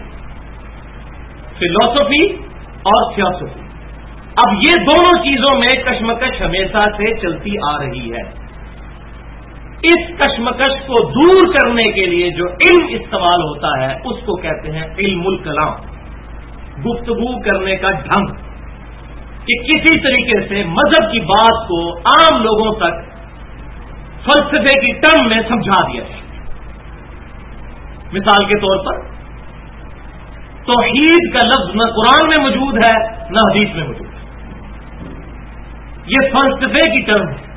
فلسفی اور تھیوسوفی. اب یہ دونوں چیزوں میں کشمکش ہمیشہ سے چلتی آ رہی ہے. اس کشمکش کو دور کرنے کے لیے جو علم استعمال ہوتا ہے اس کو کہتے ہیں علم الکلام. گفتگو کرنے کا ڈھنگ کہ کسی طریقے سے مذہب کی بات کو عام لوگوں تک فلسفے کی ٹرم میں سمجھا دیا جائے. مثال کے طور پر توحید کا لفظ نہ قرآن میں موجود ہے نہ حدیث میں موجود ہے. یہ فلسفے کی ٹرم ہے.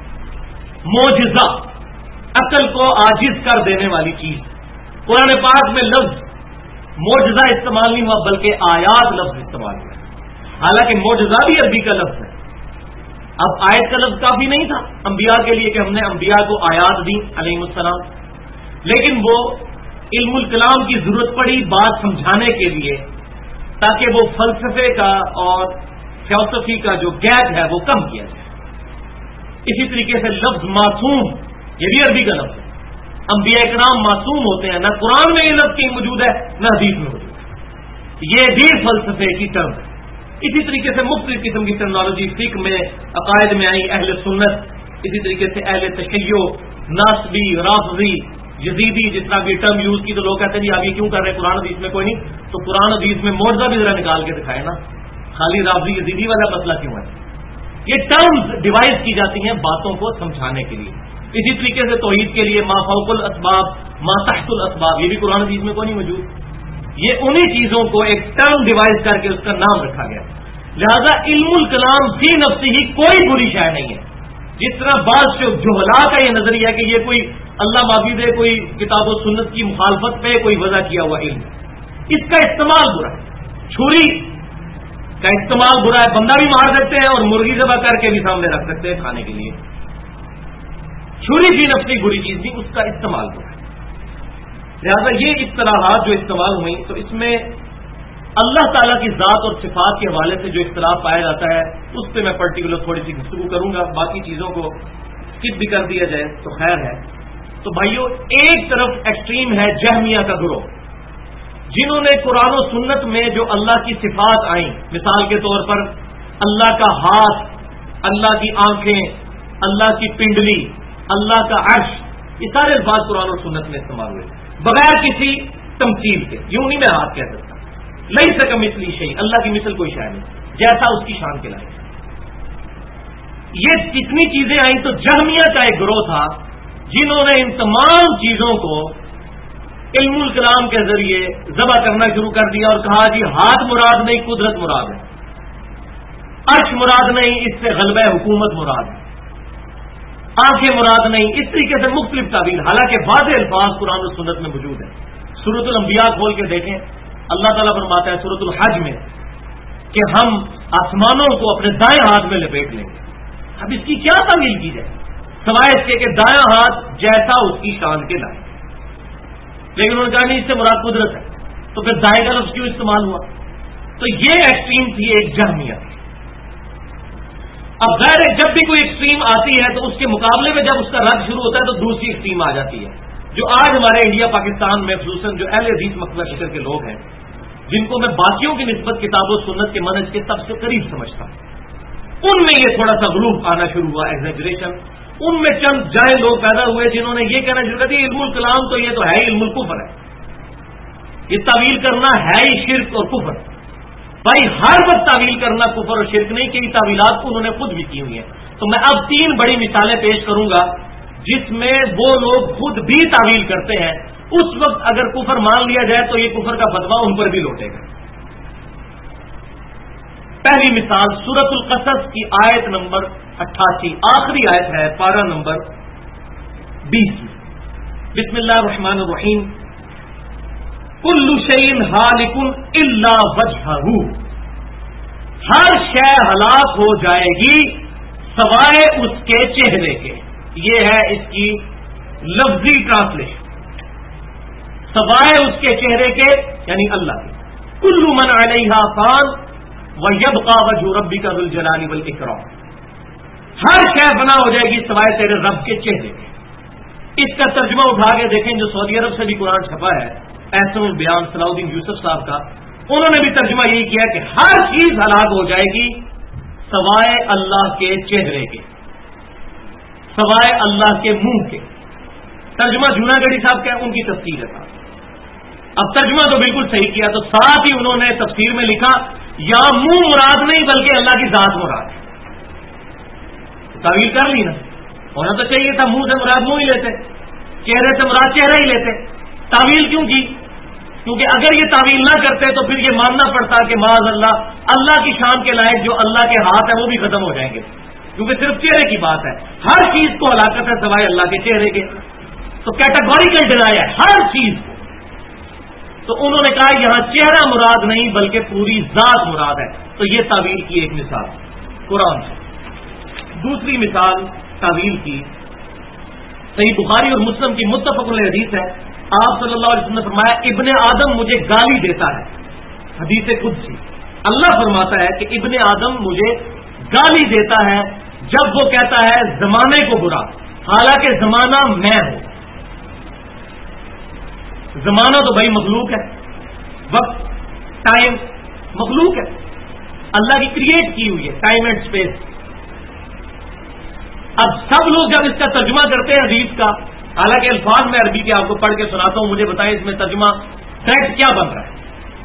معجزہ عقل کو عاجز کر دینے والی چیز. قرآن پاک میں لفظ معجزہ استعمال نہیں ہوا بلکہ آیات لفظ استعمال ہوا. حالانکہ معجزہ بھی عربی کا لفظ ہے. اب آیت کا لفظ کافی نہیں تھا انبیاء کے لیے کہ ہم نے انبیاء کو آیات دی علیہ السلام، لیکن وہ علم الکلام کی ضرورت پڑی بات سمجھانے کے لیے تاکہ وہ فلسفے کا اور فلسفی کا جو گیپ ہے وہ کم کیا جائے. اسی طریقے سے لفظ معصوم یہ بھی عربی کا لفظ ہے. انبیاء کرام معصوم ہوتے ہیں، نہ قرآن میں یہ لفظ کہیں موجود ہے نہ حدیث میں موجود ہے. یہ بھی فلسفے کی ٹرم ہے. اسی طریقے سے مختلف قسم کی ٹرمنالوجی فقہ میں عقائد میں آئی، اہل سنت، اسی طریقے سے اہل تشیع، ناسبی، رافضی، یزیدی، جتنا بھی ٹرم یوز کی تو لوگ کہتے ہیں جی آپ یہ کیوں کر رہے ہیں، قرآن حدیث میں کوئی نہیں. تو قرآن حدیث میں معجزہ بھی ذرا نکال کے دکھائے نا، خالی رافضی یزیدی والا مسئلہ کیوں ہے. یہ ٹرمز ڈیوائز کی جاتی ہیں باتوں کو سمجھانے کے لیے. اسی طریقے سے توحید کے لیے ما فوق الاسباب ما تحت الاسباب یہ بھی قرآن حدیث میں کوئی نہیں موجود. یہ انہی چیزوں کو ایک ٹرم ڈیوائز کر کے اس کا نام رکھا گیا. لہذا علم الکلام فی نفسی ہی کوئی بری شے نہیں ہے. جس طرح بعض جہلا کا یہ نظریہ ہے کہ یہ کوئی اللہ معافی دے کوئی کتاب و سنت کی مخالفت پہ کوئی وضع کیا ہوا علم، اس کا استعمال برا ہے. چھری کا استعمال برا ہے، بندہ بھی مار سکتے ہیں اور مرغی ذبح کر کے بھی سامنے رکھ سکتے ہیں کھانے کے لیے. چھری فی نفسی بری چیز نہیں، اس کا استعمال برا ہے. لہذا یہ اصطلاحات جو استعمال ہوئی تو اس میں اللہ تعالیٰ کی ذات اور صفات کے حوالے سے جو اختلاف پایا جاتا ہے اس پہ میں پرٹیکولر تھوڑی سی گفتگو کروں گا. باقی چیزوں کو اسکپ بھی کر دیا جائے تو خیر ہے. تو بھائیو، ایک طرف ایکسٹریم ہے جہمیہ کا گروہ، جنہوں نے قرآن و سنت میں جو اللہ کی صفات آئیں، مثال کے طور پر اللہ کا ہاتھ، اللہ کی آنکھیں، اللہ کی پنڈلی، اللہ کا عرش، یہ سارے الفاظ قرآن و سنت میں استعمال ہوئے بغیر کسی تمثیل کے. یوں نہیں میں ہاتھ کہہ سکتا، لیس کمثلہ شیء، اللہ کی مثل کوئی شے نہیں، جیسا اس کی شان کے لائق. یہ کتنی چیزیں آئیں تو جہمیہ کا ایک گروہ تھا جنہوں نے ان تمام چیزوں کو علم الکلام کے ذریعے ذبح کرنا شروع کر دیا اور کہا جی ہاتھ مراد نہیں، قدرت مراد ہے، عرش مراد نہیں، اس سے غلبہ حکومت مراد ہے، آنکھیں مراد نہیں. اس طریقے سے مختلف تعبیر، حالانکہ واضح الفاظ قرآن و سنت میں موجود ہیں. سورۃ الانبیاء کھول کے دیکھیں، اللہ تعالیٰ فرماتا ہے سورۃ الحج میں کہ ہم آسمانوں کو اپنے دائیں ہاتھ میں لپیٹ لیں گے. اب اس کی کیا تعمیل کی جائے سوائے اس کے کہ دایاں ہاتھ جیسا اس کی شان کے لائق. لیکن انہوں نے کہا نہیں، اس سے مراد قدرت ہے، تو پھر دائیں کا لفظ کیوں استعمال ہوا؟ تو یہ ایکسٹریم تھی ایک جہمیہ. اب ظاہر ہے جب بھی کوئی ایکسٹریم آتی ہے تو اس کے مقابلے میں جب اس کا رد شروع ہوتا ہے تو دوسری ایکسٹریم آ جاتی ہے، جو آج ہمارے انڈیا پاکستان میں خصوصاً جو اہل حدیث مقبہ فکر کے لوگ ہیں، جن کو میں باقیوں کی نسبت کتاب و سنت کے منہج کے سب سے قریب سمجھتا ہوں، ان میں یہ تھوڑا سا غلو آنا شروع ہوا، ایگزیجریشن. ان میں چند جائے لوگ پیدا ہوئے جنہوں نے یہ کہنا شروع کر دیا علم الکلام تو یہ تو ہے علم الکفر ہے، یہ تعویل کرنا ہے ہی شرک اور کفر. بھائی ہر وقت تعویل کرنا کفر اور شرک نہیں، کئی تعویلات کو انہوں نے خود بھی کی ہوئی ہیں. تو میں اب 3 بڑی مثالیں پیش کروں گا جس میں وہ لوگ خود بھی تعویل کرتے ہیں. اس وقت اگر کفر مان لیا جائے تو یہ کفر کا فتویٰ ان پر بھی لوٹے گا. پہلی مثال سورۃ القصص کی آیت نمبر 88، آخری آیت ہے پارہ نمبر 20 میں. بسم اللہ الرحمن الرحیم. کل شیء ہالک الا وجہہ، ہر شے ہلاک ہو جائے گی سوائے اس کے چہرے کے. یہ ہے اس کی لفظی ٹرانسلیشن، سوائے اس کے چہرے کے یعنی اللہ کے. کل من علیہا فان ویبقى وجہ ربک ذو الجلال والاکرام، ہر شے فنا ہو جائے گی سوائے تیرے رب کے چہرے کے. اس کا ترجمہ اٹھا کے دیکھیں جو سعودی عرب سے بھی قرآن چھپا ہے، احسن البیان صلاح الدین یوسف صاحب کا، انہوں نے بھی ترجمہ یہی کیا کہ ہر چیز ہلاک ہو جائے گی سوائے اللہ کے چہرے کے، سوائے اللہ کے منہ کے. ترجمہ جوناگڑھی صاحب کا ان کی تفسیر ہے. اب ترجمہ تو بالکل صحیح کیا، تو ساتھ ہی انہوں نے تفسیر میں لکھا یہاں منہ مراد نہیں بلکہ اللہ کی ذات مراد ہے۔ تعویل کر لی نا، ہونا تو چاہیے تھا منہ سے مراد منہ ہی لیتے، چہرے سے مراد چہرہ ہی لیتے، تعویل کیوں کی؟ کیونکہ اگر یہ تعویل نہ کرتے تو پھر یہ ماننا پڑتا کہ معاذ اللہ کی شان کے لائق جو اللہ کے ہاتھ ہیں وہ بھی ختم ہو جائیں گے، کیونکہ صرف چہرے کی بات ہے، ہر چیز کو ہلاکت ہے سوائے اللہ کے چہرے کے، تو کیٹیگوریکل ڈینائی ہے ہر چیز کو۔ تو انہوں نے کہا یہاں چہرہ مراد نہیں بلکہ پوری ذات مراد ہے، تو یہ تعویل کی ایک مثال قرآن سے۔ دوسری مثال تعویل کی صحیح بخاری اور مسلم کی متفق علیہ حدیث ہے، آپ صلی اللہ علیہ وسلم نے فرمایا ابن آدم مجھے گالی دیتا ہے، حدیث قدسی، اللہ فرماتا ہے کہ ابن آدم مجھے گالی دیتا ہے جب وہ کہتا ہے زمانے کو برا، حالانکہ زمانہ میں ہوں۔ زمانہ تو بھائی مخلوق ہے، وقت ٹائم مخلوق ہے، اللہ کی کریٹ کی ہوئی ہے ٹائم اینڈ اسپیس۔ اب سب لوگ جب اس کا ترجمہ کرتے ہیں حدیث کا، حالانکہ الفاظ میں عربی کے آپ کو پڑھ کے سناتا ہوں، مجھے بتائیں اس میں ترجمہ کریکٹ کیا بن رہا ہے؟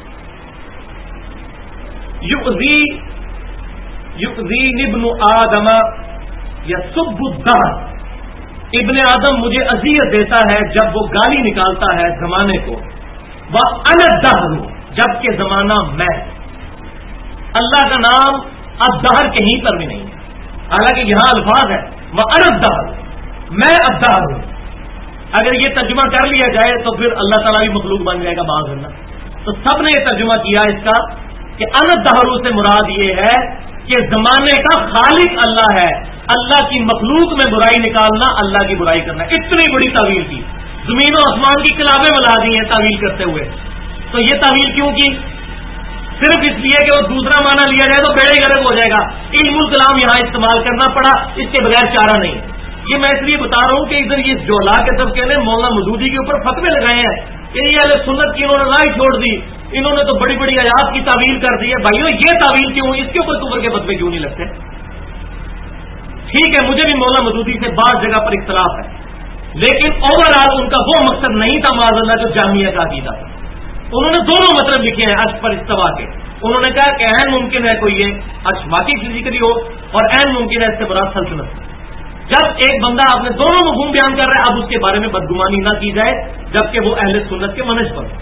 یؤذی ابن آدم یسب الدہر، ابن آدم مجھے اذیت دیتا ہے جب وہ گالی نکالتا ہے زمانے کو، وَأَنَا الدَّهْرُ، جبکہ زمانہ میں۔ اللہ کا نام الدہر کہیں پر بھی نہیں ہے، حالانکہ یہاں الفاظ ہے وَأَنَا الدَّهْرُ، میں الدہر ہوں۔ اگر یہ ترجمہ کر لیا جائے تو پھر اللہ تعالیٰ بھی مخلوق بن جائے گا معاذ اللہ۔ تو سب نے یہ ترجمہ کیا اس کا کہ انا الدہر سے مراد یہ ہے کہ زمانے کا خالق اللہ ہے، اللہ کی مخلوق میں برائی نکالنا، اللہ کی برائی کرنا۔ اتنی بڑی تعویل کی، زمین و آسمان کی کتابیں ملا دی ہیں تعویل کرتے ہوئے۔ تو یہ تعویل کیوں کی؟ صرف اس لیے کہ وہ دوسرا معنی لیا جائے تو بیڑے گرک ہو جائے گا، علم الکلام یہاں استعمال کرنا پڑا، اس کے بغیر چارہ نہیں۔ یہ میں اس لیے بتا رہا ہوں کہ ادھر یہ جولا کے طبقے نے مولانا مودودی کے اوپر فتوے لگائے ہیں کہ یہ اہل سنت کی انہوں نے رائے چھوڑ دی، انہوں نے تو بڑی بڑی آیات کی تعویل کر دی ہے۔ بھائیو یہ تعویل کیوں؟ اس کے اوپر کفر کے فتوے کیوں نہیں لگتے؟ ٹھیک ہے مجھے بھی مولانا مودودی سے بعض جگہ پر اختلاف ہے، لیکن اوور آل ان کا وہ مقصد نہیں تھا معاذ اللہ جو جامعہ کا عقیدہ تھا۔ انہوں نے دونوں مطلب لکھے ہیں عرش پر استوا کے۔ انہوں نے کہا کہ عین ممکن ہے کوئی یہ عرش واقعی فزیکلی ہو، اور عین ممکن ہے اس سے مراد سلطنت۔ جب ایک بندہ اپنے دونوں مفہوم بیان کر رہا ہے، اب اس کے بارے میں بدگمانی نہ کی جائے جبکہ وہ اہل سنت کے منہج پر،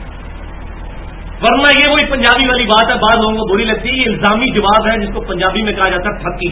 ورنہ یہ وہی پنجابی والی بات ہے، بعض لوگوں کو بری لگتی ہے، یہ الزامی جواب ہے جس کو پنجابی میں کہا جاتا ہے پھکی۔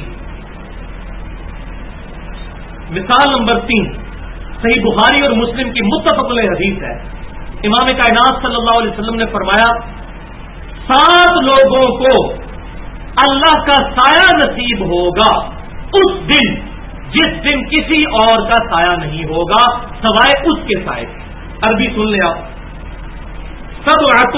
مثال نمبر 3 صحیح بخاری اور مسلم کی متفق علیہ حدیث ہے، امام کائنات صلی اللہ علیہ وسلم نے فرمایا 7 لوگوں کو اللہ کا سایہ نصیب ہوگا اس دن جس دن کسی اور کا سایہ نہیں ہوگا سوائے اس کے سائے کے۔ عربی سن لیں آپ، سبعۃ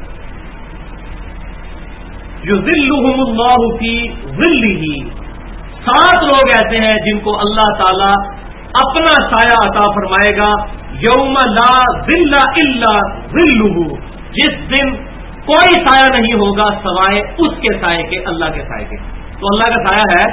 یظلھم اللہ فی ظلہ، 7 لوگ ایسے ہیں جن کو اللہ تعالی اپنا سایہ عطا فرمائے گا، یوم لا ظل الا ظلہ، جس دن کوئی سایہ نہیں ہوگا سوائے اس کے سائے کے، اللہ کے سائے کے۔ تو اللہ کا سایہ ہے،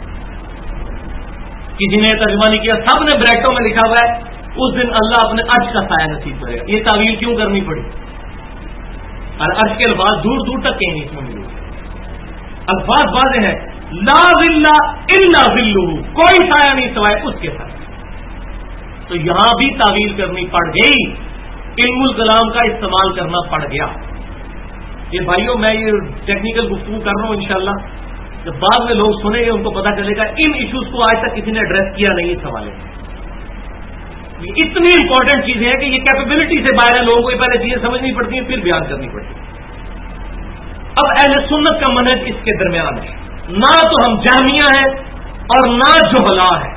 کسی نے ترجمہ نہیں کیا، سب نے بریکٹوں میں لکھا ہوا ہے اس دن اللہ اپنے عرش کا سایہ نصیب کرے گا۔ یہ تعویل کیوں کرنی پڑی؟ اور عرش کے الفاظ دور دور تک کہیں نہیں اس میں موجود، الفاظ واضح ہے، لا ظل الا ظلہ، کوئی سایہ نہیں سوائے اس کے سایہ۔ تو یہاں بھی تعویل کرنی پڑ گئی، علم الکلام کا استعمال کرنا پڑ گیا۔ یہ بھائیوں میں یہ ٹیکنیکل گفتگو کر رہا ہوں، انشاءاللہ جب بعد میں لوگ سنیں گے ان کو پتا چلے گا ان ایشوز کو آج تک کسی نے ایڈریس کیا نہیں اس حوالے سے۔ یہ اتنی امپورٹنٹ چیزیں ہیں کہ یہ کیپیبلٹی سے باہر ہے، لوگوں کو یہ پہلے چیزیں سمجھنی پڑتی ہیں پھر بیان کرنی پڑتی ہے۔ اب اہل سنت کا منہج اس کے درمیان ہے، نہ تو ہم جہمیہ ہیں اور نہ جہلا ہے،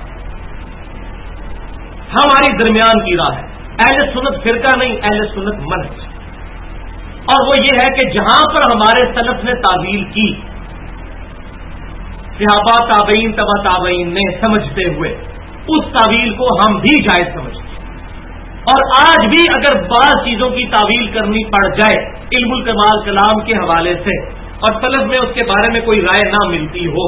ہماری درمیان کی راہ ہے، اہل سنت فرقہ نہیں، اہل سنت منہج۔ اور وہ یہ ہے کہ جہاں پر ہمارے سلف نے تعویل کی، صحابہ تابعین تبع تابعین نے سمجھتے ہوئے اس تعویل کو ہم بھی جائز سمجھتے ہیں، اور آج بھی اگر بعض چیزوں کی تعویل کرنی پڑ جائے علم الکمال کلام کے حوالے سے اور سلف میں اس کے بارے میں کوئی رائے نہ ملتی ہو،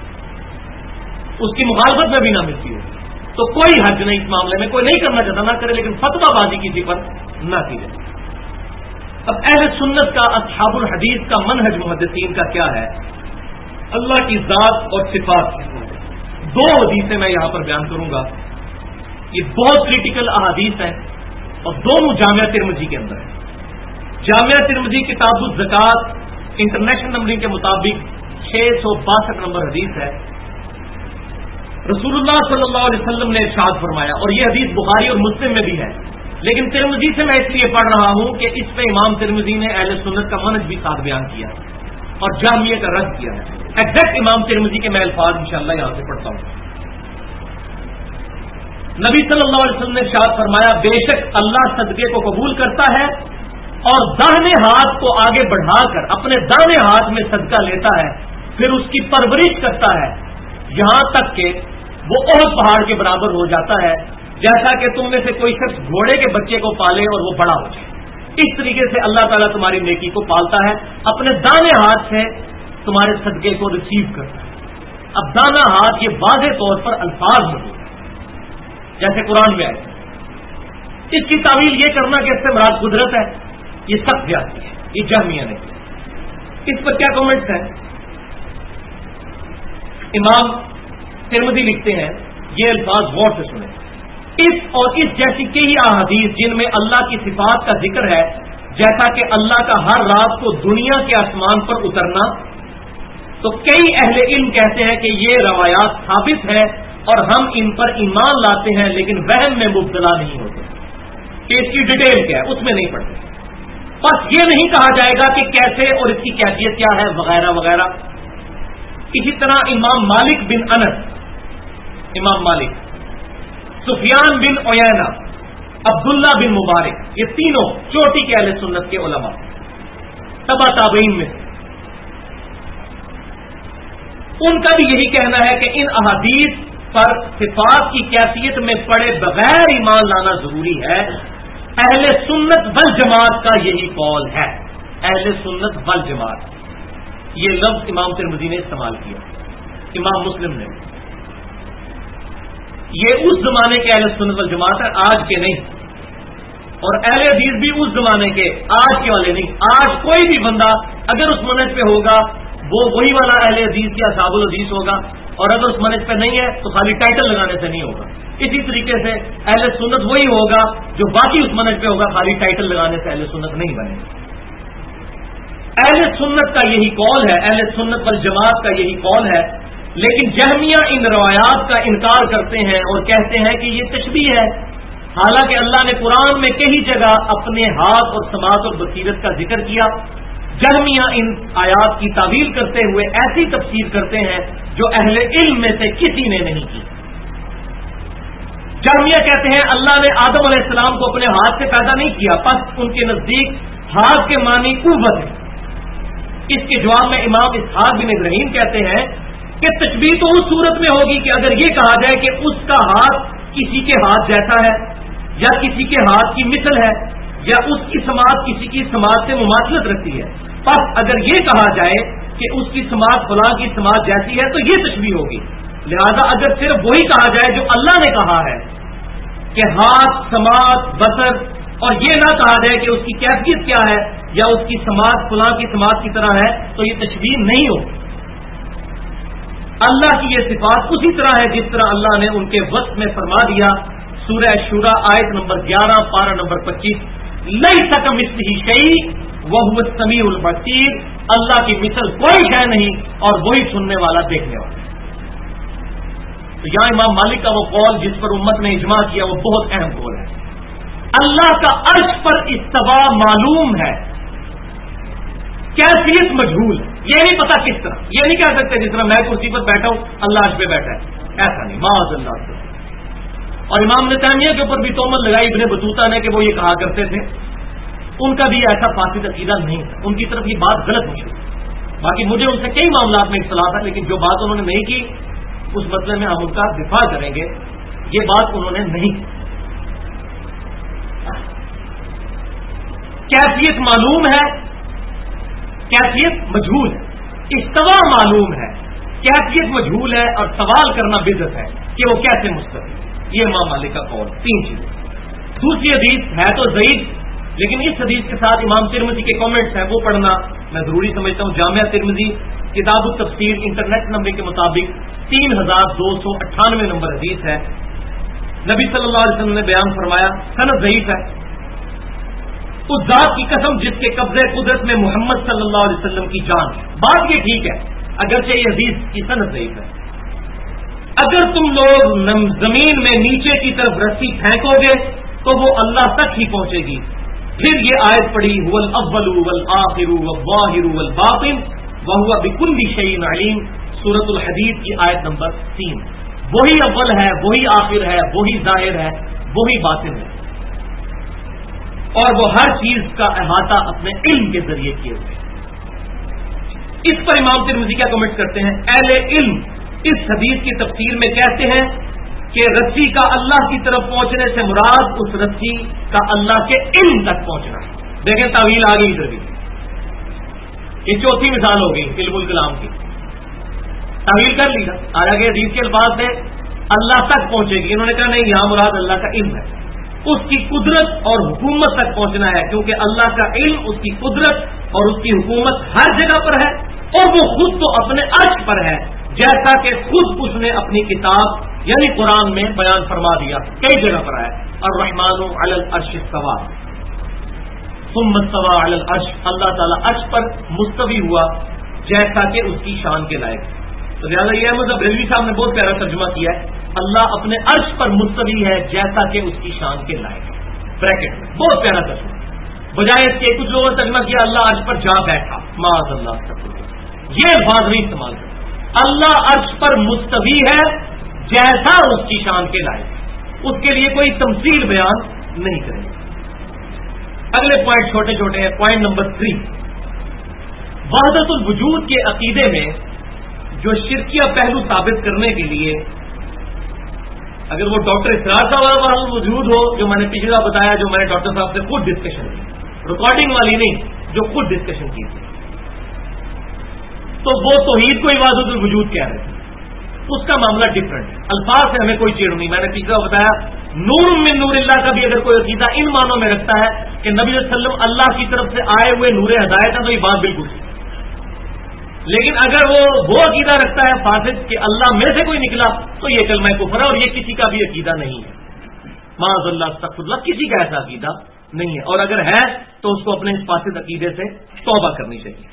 اس کی مخالفت میں بھی نہ ملتی ہو، تو کوئی حرج نہیں اس معاملے میں، کوئی نہیں کرنا چاہتا نہ کرے، لیکن فتویٰ بازی کسی پر نہ کی جائے۔ اب اہل سنت کا اصحاب الحدیث کا منہج محدثین کا کیا ہے؟ اللہ کی ذات اور صفات کی دو حدیثیں میں یہاں پر بیان کروں گا. یہ بہت کریٹیکل احادیث ہیں اور دونوں جامعہ ترمذی کے اندر ہیں. جامعہ ترمذی کتاب الزکات انٹرنیشنل نمبرنگ کے مطابق 662 نمبر حدیث ہے. رسول اللہ صلی اللہ علیہ وسلم نے ارشاد فرمایا، اور یہ حدیث بخاری اور مسلم میں بھی ہے، لیکن ترمذی سے میں اس لیے پڑھ رہا ہوں کہ اس پہ امام ترمذی نے اہل سنت کا منہج بھی ساتھ بیان کیا اور جامعہ کا رد کیا ہے. ایگزیکٹ امام ترمذی کے میں الفاظ انشاءاللہ یہاں سے پڑھتا ہوں. نبی صلی اللہ علیہ وسلم نے ارشاد فرمایا، بے شک اللہ صدقے کو قبول کرتا ہے اور داہنے ہاتھ کو آگے بڑھا کر اپنے داہنے ہاتھ میں صدقہ لیتا ہے، پھر اس کی پرورش کرتا ہے یہاں تک کہ وہ احد پہاڑ کے برابر ہو جاتا ہے، جیسا کہ تم میں سے کوئی شخص گھوڑے کے بچے کو پالے اور وہ بڑا ہو جائے. اس طریقے سے اللہ تعالیٰ تمہاری نیکی کو پالتا ہے، اپنے دانے ہاتھ سے تمہارے صدقے کو ریسیو کرتا ہے. اب دانا ہاتھ یہ واضح طور پر الفاظ میں جیسے قرآن میں آئے. اس کی تعویل یہ کرنا کہ اس سے مراد قدرت ہے، یہ سخت زیادتی ہے، یہ جہمیہ نہیں. اس پر کیا کامنٹس ہیں؟ امام ترمذی لکھتے ہیں، یہ الفاظ غور سے سنیں. اس اور اس جیسی کئی احادیث جن میں اللہ کی صفات کا ذکر ہے، جیسا کہ اللہ کا ہر رات کو دنیا کے آسمان پر اترنا، تو کئی اہل علم کہتے ہیں کہ یہ روایات ثابت ہے اور ہم ان پر ایمان لاتے ہیں، لیکن وہم میں مبتلا نہیں ہوتے کہ اس کی ڈیٹیل کیا ہے، اس میں نہیں پڑھتے. بس یہ نہیں کہا جائے گا کہ کیسے اور اس کی کیفیت کیا ہے وغیرہ وغیرہ. اسی طرح امام مالک بن انس، امام مالک، سفیان بن عیینہ، عبداللہ بن مبارک، یہ تینوں چوٹی کے اہل سنت کے علماء تبع تابعین میں، ان کا بھی یہی کہنا ہے کہ ان احادیث پر صفات کی کیفیت میں پڑے بغیر ایمان لانا ضروری ہے. اہل سنت والجماعت کا یہی قول ہے. اہل سنت والجماعت، یہ لفظ امام ترمذی نے استعمال کیا، امام مسلم نے. یہ اس زمانے کے اہل سنت والجماعت ہے، آج کے نہیں. اور اہل حدیث بھی اس زمانے کے، آج کے والے نہیں. آج کوئی بھی بندہ اگر اس منہج پہ ہوگا وہ وہی والا اہل حدیث یا اصحاب الحدیث ہوگا، اور اگر اس منہج پہ نہیں ہے تو خالی ٹائٹل لگانے سے نہیں ہوگا. اسی طریقے سے اہل سنت وہی ہوگا جو باقی اس منہج پہ ہوگا، خالی ٹائٹل لگانے سے اہل سنت نہیں بنے گا. اہل سنت کا یہی قول ہے، اہل سنت والجماعت کا یہی قول ہے. لیکن جہمیہ ان روایات کا انکار کرتے ہیں اور کہتے ہیں کہ یہ تشبیہ ہے، حالانکہ اللہ نے قرآن میں کئی جگہ اپنے ہاتھ اور سماعت اور بصیرت کا ذکر کیا. جہمیہ ان آیات کی تعویل کرتے ہوئے ایسی تفسیر کرتے ہیں جو اہل علم میں سے کسی نے نہیں کی. جہمیہ کہتے ہیں اللہ نے آدم علیہ السلام کو اپنے ہاتھ سے پیدا نہیں کیا، پس ان کے نزدیک ہاتھ کے معنی قوت ہے. اس کے جواب میں امام اسحاق بن ابراہیم کہتے ہیں کہ تشبیہ تو اس صورت میں ہوگی کہ اگر یہ کہا جائے کہ اس کا ہاتھ کسی کے ہاتھ جیسا ہے یا کسی کے ہاتھ کی مثل ہے یا اس کی سماعت کسی کی سماعت سے مماثلت رکھتی ہے. پس اگر یہ کہا جائے کہ اس کی سماعت فلاں کی سماعت جیسی ہے تو یہ تشبیہ ہوگی. لہذا اگر صرف وہی کہا جائے جو اللہ نے کہا ہے کہ ہاتھ، سماعت، بصر، اور یہ نہ کہا جائے کہ اس کی کیفیت کیا ہے یا اس کی سماعت فلاں کی سماعت کی طرح ہے، تو یہ تشبیہ نہیں ہوگی. اللہ کی یہ صفات اسی طرح ہے جس طرح اللہ نے ان کے وصف میں فرما دیا. سورہ شورى آیت نمبر 11 پارہ نمبر 25، لیس کمثلہ شیء وہو السمیع البصیر، اللہ کی مثل کوئی شے نہیں اور وہی سننے والا دیکھنے والا. تو یہاں امام مالک کا وہ قول جس پر امت نے اجماع کیا وہ بہت اہم قول ہے. اللہ کا عرش پر استوا معلوم ہے، کیفیت مجہول ہے، یہ نہیں پتا کس طرح. یہ نہیں کہہ سکتے جس طرح میں کرسی پر بیٹھا ہوں اللہ عرش پہ بیٹھا ہے، ایسا نہیں، معاذ اللہ سے. اور امام نے تیمیہ کے اوپر بھی تہمت لگائی ابن بطوطہ نے کہ وہ یہ کہا کرتے تھے. ان کا بھی ایسا فاسد عقیدہ نہیں تھا، ان کی طرف یہ بات غلط ہوئی. باقی مجھے ان سے کئی معاملات میں اختلاف ہے، لیکن جو بات انہوں نے نہیں کی اس مسئلے میں ہم ان کا دفاع کریں گے. یہ بات انہوں نے نہیں کی. کیفیت معلوم ہے، کیفیت مجہول ہے. استوا معلوم ہے، کیفیت مجہول ہے، اور سوال کرنا بدعت ہے کہ وہ کیسے مستقل. یہ امام مالک کا قول. 3 چیزیں. دوسری حدیث ہے تو ضعیف لیکن اس حدیث کے ساتھ امام ترمذی کے کامنٹس ہیں، وہ پڑھنا میں ضروری سمجھتا ہوں۔ جامعہ ترمذی کتاب التفسیر انٹرنیٹ نمبر کے مطابق 3298 نمبر حدیث ہے۔ نبی صلی اللہ علیہ وسلم نے بیان فرمایا، سند ضعیف ہے، اس ذات کی قسم جس کے قبضے قدرت میں محمد صلی اللہ علیہ وسلم کی جان ہے۔ بات یہ ٹھیک ہے، اگرچہ یہ حدیث کی سند ضعیف ہے۔ اگر تم لوگ زمین میں نیچے کی طرف رسی پھینکو گے تو وہ اللہ تک ہی پہنچے گی۔ پھر یہ آیت پڑھی، هو الاول والآخر والظاہر والباطن وهو بكل شيء علیم، سورۃ الحدید کی آیت نمبر 3۔ وہی اول ہے، وہی آخر ہے، وہی ظاہر ہے، وہی باطن ہے، اور وہ ہر چیز کا احاطہ اپنے علم کے ذریعے کیے ہوئے۔ اس پر امام ترمذی کیا کمنٹ کرتے ہیں؟ اہل علم اس حدیث کی تفسیر میں کہتے ہیں کہ رسی کا اللہ کی طرف پہنچنے سے مراد اس رسی کا اللہ کے علم تک پہنچنا ہے۔ دیکھیں تعویل آ گئی ادھر بھی، یہ چوتھی مثال ہو گئی علم الکلام کی، تعویل کر لی نا، آگے حدیث کے الفاظ سے اللہ تک پہنچے گی، انہوں نے کہا نہیں، یہاں مراد اللہ کا علم ہے، اس کی قدرت اور حکومت تک پہنچنا ہے، کیونکہ اللہ کا علم، اس کی قدرت اور اس کی حکومت ہر جگہ پر ہے، اور وہ خود تو اپنے عرش پر ہے، جیسا کہ خود اس نے اپنی کتاب یعنی قرآن میں بیان فرما دیا، کئی جگہ پر ہے، الرحمن علی العرش استوى ثم استوى علی العرش، اللہ تعالیٰ عرش پر مستوی ہوا جیسا کہ اس کی شان کے لائق۔ تو لہٰذا یہ احمد بریلوی صاحب نے بہت پیارا ترجمہ کیا ہے، اللہ اپنے عرش پر مستوی ہے جیسا کہ اس کی شان کے لائق ہے، بریکٹ میں، بہت پیارا ترجمہ، بجائے اس کے کچھ لوگوں نے ترجمہ کیا اللہ عرش پر جا بیٹھا، معاذ اللہ، یہ الفاظ نہیں استعمال کرتے، اللہ عرش پر مستوی ہے جیسا اس کی شان کے لائق ہے، اس کے لیے کوئی تمثیل بیان نہیں کریں گے۔ اگلے پوائنٹ چھوٹے چھوٹے ہیں۔ پوائنٹ نمبر 3، وحدت الوجود کے عقیدے میں جو شرکیہ پہلو ثابت کرنے کے لیے، اگر وہ ڈاکٹر اسرار صاحب والا وحدت الوجود ہو جو میں نے پچھلی بار بتایا، جو میں نے ڈاکٹر صاحب سے خود ڈسکشن کی، ریکارڈنگ والی نہیں، جو خود ڈسکشن کی تھی، تو وہ توحید کو ہی وحدت الوجود کہہ رہے تھے، اس کا معاملہ ڈفرنٹ ہے، الفاظ سے ہمیں کوئی چیڑ نہیں۔ میں نے پچھلا بتایا نور من نور اللہ کا بھی اگر کوئی عقیدہ ان معنوں میں رکھتا ہے کہ نبی صلی اللہ علیہ وسلم اللہ کی طرف سے آئے ہوئے نور ہدایت ہے، تو یہ بات بالکل ٹھیک، لیکن اگر وہ عقیدہ رکھتا ہے فاسد کہ اللہ میں سے کوئی نکلا، تو یہ کلمہ کفر ہے، اور یہ کسی کا بھی عقیدہ نہیں ہے، معاذ اللہ استغفر اللہ، کسی کا ایسا عقیدہ نہیں ہے، اور اگر ہے تو اس کو اپنے اس فاسد عقیدے سے توبہ کرنی چاہیے۔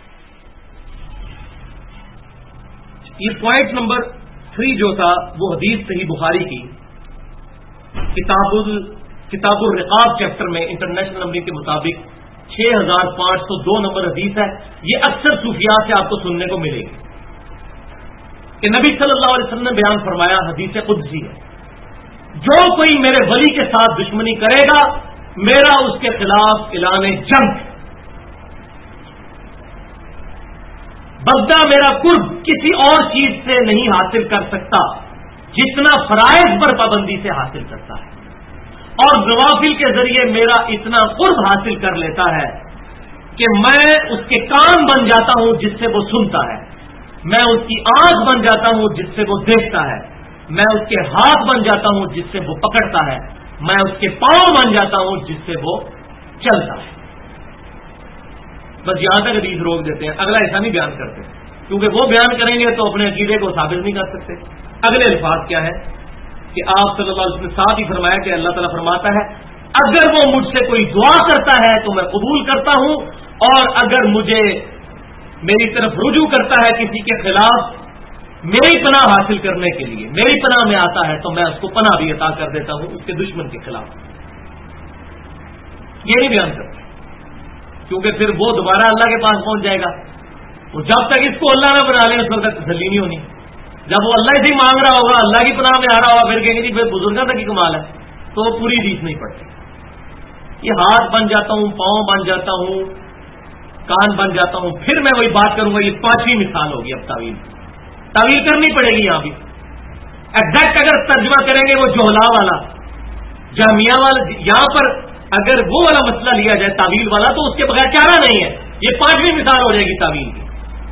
یہ پوائنٹ نمبر 3 جو تھا وہ حدیث صحیح بخاری کی کتاب الرقاب چیپٹر میں انٹرنیشنل نمبر کے مطابق 6502 نمبر حدیث ہے۔ یہ اکثر صوفیاء سے آپ کو سننے کو ملے گی کہ نبی صلی اللہ علیہ وسلم نے بیان فرمایا، حدیث قدسی ہے، جو کوئی میرے ولی کے ساتھ دشمنی کرے گا میرا اس کے خلاف اعلان جنگ، بندہ میرا قرب کسی اور چیز سے نہیں حاصل کر سکتا جتنا فرائض پر پابندی سے حاصل کرتا ہے، اور نوافل کے ذریعے میرا اتنا قرب حاصل کر لیتا ہے کہ میں اس کے کان بن جاتا ہوں جس سے وہ سنتا ہے، میں اس کی آنکھ بن جاتا ہوں جس سے وہ دیکھتا ہے، میں اس کے ہاتھ بن جاتا ہوں جس سے وہ پکڑتا ہے، میں اس کے پاؤں بن جاتا ہوں جس سے وہ چلتا ہے۔ بس یہاں تک حدیث روک دیتے ہیں، اگلا ایسا نہیں بیان کرتے، کیونکہ وہ بیان کریں گے تو اپنے عقیدے کو ثابت نہیں کر سکتے۔ اگلے الفاظ کیا ہے کہ آپ صلی اللہ علیہ وسلم نے ساتھ ہی فرمایا کہ اللہ تعالیٰ فرماتا ہے اگر وہ مجھ سے کوئی دعا کرتا ہے تو میں قبول کرتا ہوں، اور اگر مجھے میری طرف رجوع کرتا ہے کسی کے خلاف میری پناہ حاصل کرنے کے لیے، میری پناہ میں آتا ہے تو میں اس کو پناہ بھی عطا کر دیتا ہوں اس کے دشمن کے خلاف۔ یہ نہیں بیان کرتا، کیونکہ پھر وہ دوبارہ اللہ کے پاس پہنچ جائے گا، وہ جب تک اس کو اللہ نہ بنا لے اس وقت تک تسلی نہیں ہونی۔ جب وہ اللہ سے مانگ رہا ہوگا، اللہ کی پناہ میں آ رہا ہوگا، پھر کہیں گے پھر بزرگوں تک کی کمال ہے، تو وہ پوری حدیث نہیں پڑتی۔ یہ ہاتھ بن جاتا ہوں، پاؤں بن جاتا ہوں، کان بن جاتا ہوں، پھر میں وہی بات کروں گا۔ یہ 5ویں مثال ہوگی، اب تعویل کرنی پڑے گی یہاں بھی، ایگزیکٹ اگر ترجمہ کریں گے وہ جوہلا والا، جامعہ والا، یہاں پر اگر وہ والا مسئلہ لیا جائے تعویل والا تو اس کے بغیر چارہ نہیں ہے۔ یہ 5ویں مثال ہو جائے گی تعویل کی،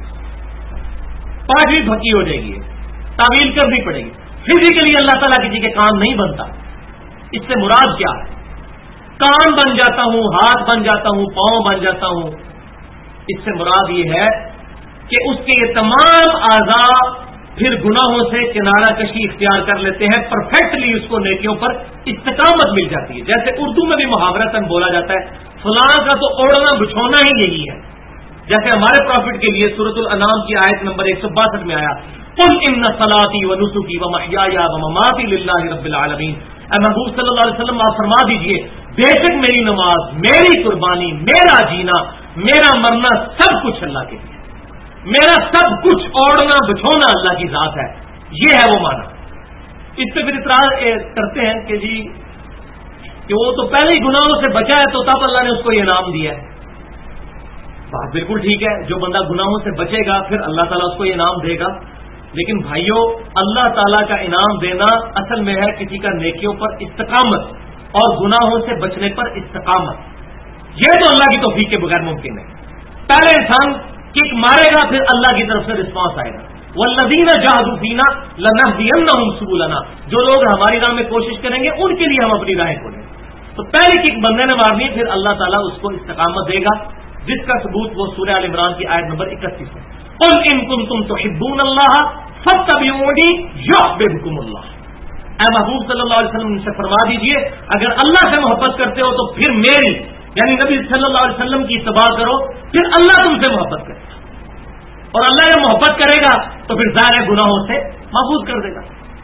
5ویں پھکی ہو جائے گی، تعویل کرنی پڑے گی۔ فزیکلی اللہ تعالیٰ کسی کے کام نہیں بنتا، اس سے مراد کیا ہے؟ کان بن جاتا ہوں، ہاتھ بن جاتا ہوں، پاؤں بن جاتا ہوں، اس سے مراد یہ ہے کہ اس کے یہ تمام اعضاء پھر گناہوں سے کنارہ کشی اختیار کر لیتے ہیں، پرفیکٹلی اس کو نیکیوں پر استقامت مل جاتی ہے. جیسے اردو میں بھی محاورتاً بولا جاتا ہے فلاں کا تو اوڑھنا بچھونا ہی یہی ہے. جیسے ہمارے پروفٹ کے لیے سورۃ الانعام کی آیت نمبر 162 میں آیا قل ان صلاتی و نسکی و محیای و مماتی للہ رب العالمین. اے محبوب صلی اللہ علیہ وسلم آپ فرما دیجئے بے شک میری نماز، میری قربانی، میرا جینا، میرا مرنا سب کچھ اللہ کے لیے، میرا سب کچھ اوڑھنا بچھونا اللہ کی ذات ہے. یہ ہے وہ معنی. اس پہ پھر اعتراض کرتے ہیں کہ جی کہ وہ تو پہلے ہی گناہوں سے بچا ہے تو تب اللہ نے اس کو یہ انعام دیا ہے. بات بالکل ٹھیک ہے، جو بندہ گناہوں سے بچے گا پھر اللہ تعالیٰ اس کو یہ انعام دے گا. لیکن بھائیوں، اللہ تعالیٰ کا انعام دینا اصل میں ہے کسی کا نیکیوں پر استقامت اور گناہوں سے بچنے پر استقامت. یہ تو اللہ کی توفیق کے بغیر ممکن ہے. پہلے انسان کک مارے گا پھر اللہ کی طرف سے رسپانس آئے گا. والذین جاہدوا فینا لنہدینہم سبلنا. جو لوگ ہماری راہ میں کوشش کریں گے ان کے لیے ہم اپنی راہیں کھولیں. تو پہلے کک بندے نے مارنی پھر اللہ تعالیٰ اس کو استقامت دے گا، جس کا ثبوت وہ سورہ آل عمران کی آیت نمبر 31 ہے. قل ان کنتم تحبون اللہ فاتبعونی یحببکم اللہ. اے محبوب صلی اللہ علیہ وسلم سے فرما دیجئے اگر اللہ سے محبت کرتے ہو تو پھر میری یعنی نبی صلی اللہ علیہ وسلم کی اتباع کرو، پھر اللہ تم سے محبت کرے گا. اور اللہ جب محبت کرے گا تو پھر ظاہر گناہوں سے محفوظ کر دے گا.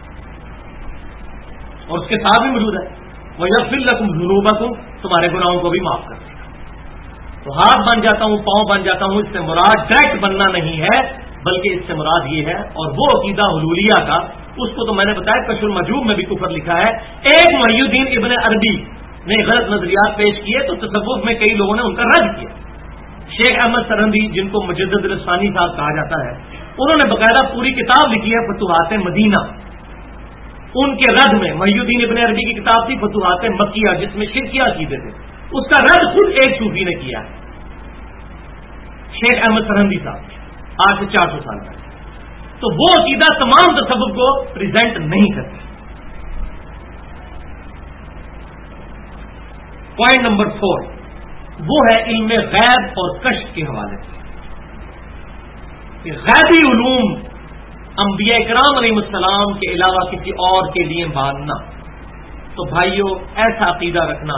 اور اس کے ساتھ بھی موجود ہے وَيَغْفِرْ لَكُمْ ذُنُوبَكُمْ، تمہارے گناہوں کو بھی معاف کر دے گا. تو ہاتھ بن جاتا ہوں، پاؤں بن جاتا ہوں، اس سے مراد ڈائریکٹ بننا نہیں ہے، بلکہ اس سے مراد یہ ہے. اور وہ عقیدہ حلولیہ کا، اس کو تو میں نے بتایا کشف المجوب میں بھی کفر لکھا ہے. ایک محی الدین ابن عربی نے غلط نظریات پیش کیے تو تصوف میں کئی لوگوں نے ان کا رد کیا. شیخ احمد سرندی جن کو مجدد الاسفانی صاحب کہا جاتا ہے، انہوں نے باقاعدہ پوری کتاب لکھی ہے فتوحات مدینہ. ان کے رد میں محی الدین ابن عربی کی کتاب تھی فتوحات مکیہ جس میں شرکیہ عقیدے تھے، اس کا رد خود ایک صوفی نے کیا ہے، شیخ احمد سرندی صاحب، آج سے 400 سال پہلے. تو وہ عقیدہ تمام تصوف کو پریزنٹ نہیں کرتے. پوائنٹ نمبر 4 وہ ہے علم غیب اور کشف کے حوالے سے. غیبی علوم انبیاء کرام علیہ السلام کے علاوہ کسی اور کے لیے ماننا، تو بھائیوں ایسا عقیدہ رکھنا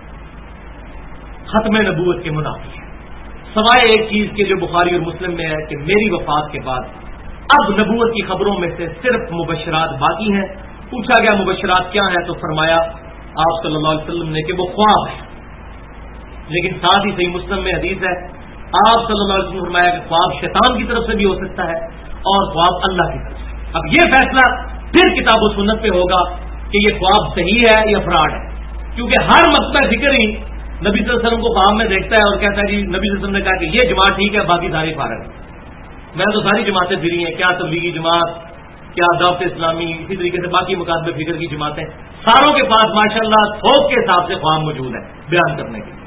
ختم نبوت کے منافی ہے، سوائے ایک چیز کے جو بخاری اور مسلم میں ہے کہ میری وفات کے بعد اب نبوت کی خبروں میں سے صرف مبشرات باقی ہیں. پوچھا گیا مبشرات کیا ہیں تو فرمایا آپ صلی اللہ علیہ وسلم نے کہ وہ خواب ہے. لیکن ساتھ ہی صحیح مسلم میں حدیث ہے آپ صلی اللہ علیہ وسلم نے فرمایا کہ خواب شیطان کی طرف سے بھی ہو سکتا ہے اور خواب اللہ کی طرف سے. اب یہ فیصلہ پھر کتاب و سنت پہ ہوگا کہ یہ خواب صحیح ہے یا فراڈ ہے، کیونکہ ہر مکتب ذکر ہی نبی صلی اللہ علیہ وسلم کو خواب میں دیکھتا ہے اور کہتا ہے جی نبی صلی اللہ علیہ وسلم نے کہا کہ یہ جماعت ٹھیک ہے باقی ساری فارغ ہے. میں تو ساری جماعتیں پھری ہیں، کیا تبلیغی جماعت، کیا دعوت اسلامی، اسی طریقے سے باقی مکاتب فکر کی جماعتیں، ساروں کے پاس ماشاءاللہ تھوک کے حساب سے خواب موجود ہے بیان کرنے کے لیے.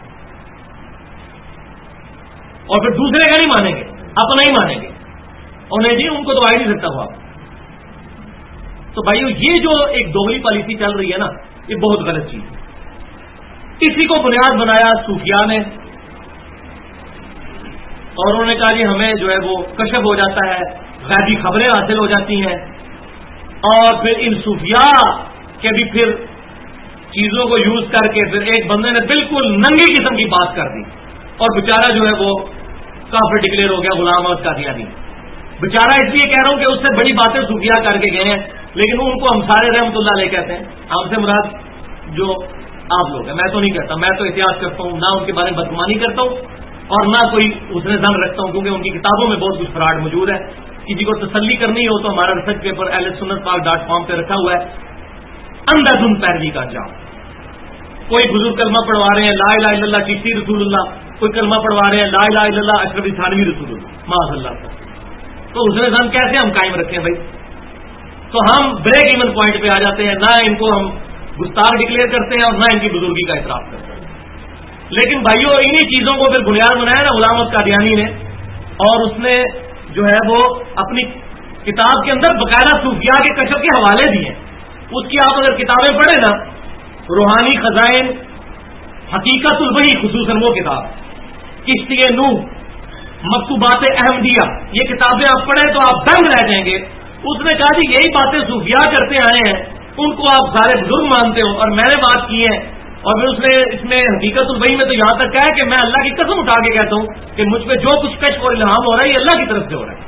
اور پھر دوسرے کا نہیں مانیں گے، اپنا ہی مانیں گے اور نہیں جی ان کو تو آ ہی نہیں سکتا خواب. تو بھائیو یہ جو ایک دوغلی پالیسی چل رہی ہے نا، یہ بہت غلط چیز ہے. اسی کو بنیاد بنایا صوفیاء نے اور انہوں نے کہا جی ہمیں جو ہے وہ کشف ہو جاتا ہے، غیبی خبریں حاصل ہو جاتی ہیں. اور پھر ان صوفیاء کے بھی پھر چیزوں کو یوز کر کے پھر ایک بندے نے بالکل ننگی قسم کی بات کر دی اور بیچارہ جو ہے وہ کافر ڈکلیئر ہو گیا، غلام احمد قادیانی. بیچارہ اس لیے کہہ رہا ہوں کہ اس سے بڑی باتیں صوفیاء کر کے گئے ہیں، لیکن ان کو ہم سارے رحمت اللہ علیہ کہتے ہیں. ہم سے مراد جو آپ لوگ ہیں، میں تو نہیں کہتا، میں تو احتیاط کرتا ہوں، نہ ان کے بارے میں بدگمانی کرتا ہوں اور نہ کوئی حسن ظن رکھتا ہوں، کیونکہ ان کی کتابوں میں بہت کچھ فراڈ موجود ہے. کسی کو تسلی کرنی ہو تو ہمارا ریسرچ پیپر ahlsunnatpark.com پہ رکھا ہوا ہے. اندھا دھند پیروی کا انجام. کوئی بزرگ کلمہ پڑھوا رہے ہیں لا الہ الا اللہ چشتی رسول اللہ، کوئی کلمہ پڑھوا رہے ہیں لا الہ الا اللہ اشرف تھانوی رسول اللہ معاذ اللہ. تو حسن ظن کیسے ہم قائم رکھیں بھائی؟ تو ہم بریک ایون پوائنٹ پہ آ جاتے ہیں، نہ ان کو ہم گستاخ ڈکلیئر کرتے ہیں اور نہ ان کی بزرگی کا اعتراف کرتے ہیں. لیکن بھائیوں انہی چیزوں کو پھر بنیاد بنایا نا غلام احمد قادیانی نے، اور اس نے جو ہے وہ اپنی کتاب کے اندر باقاعدہ صوفیاء کے کشف کے حوالے دیے. اس کی آپ اگر کتابیں پڑھیں نا، روحانی خزائن حقیقت الوحی خصوصاً وہ کتاب، کشتی نوح، مکتوبات احمدیہ، یہ کتابیں آپ پڑھیں تو آپ دنگ رہ جائیں گے. اس نے کہا جی یہی باتیں صوفیاء کرتے آئے ہیں، ان کو آپ سارے بزرگ مانتے ہو، اور میں نے بات کی ہے. اور پھر اس نے اس میں حقیقت الوحی میں تو یہاں تک کہا ہے کہ میں اللہ کی قسم اٹھا کے کہتا ہوں کہ مجھ پہ جو کچھ کشف اور الہام ہو رہا ہے یہ اللہ کی طرف سے ہو رہا ہے.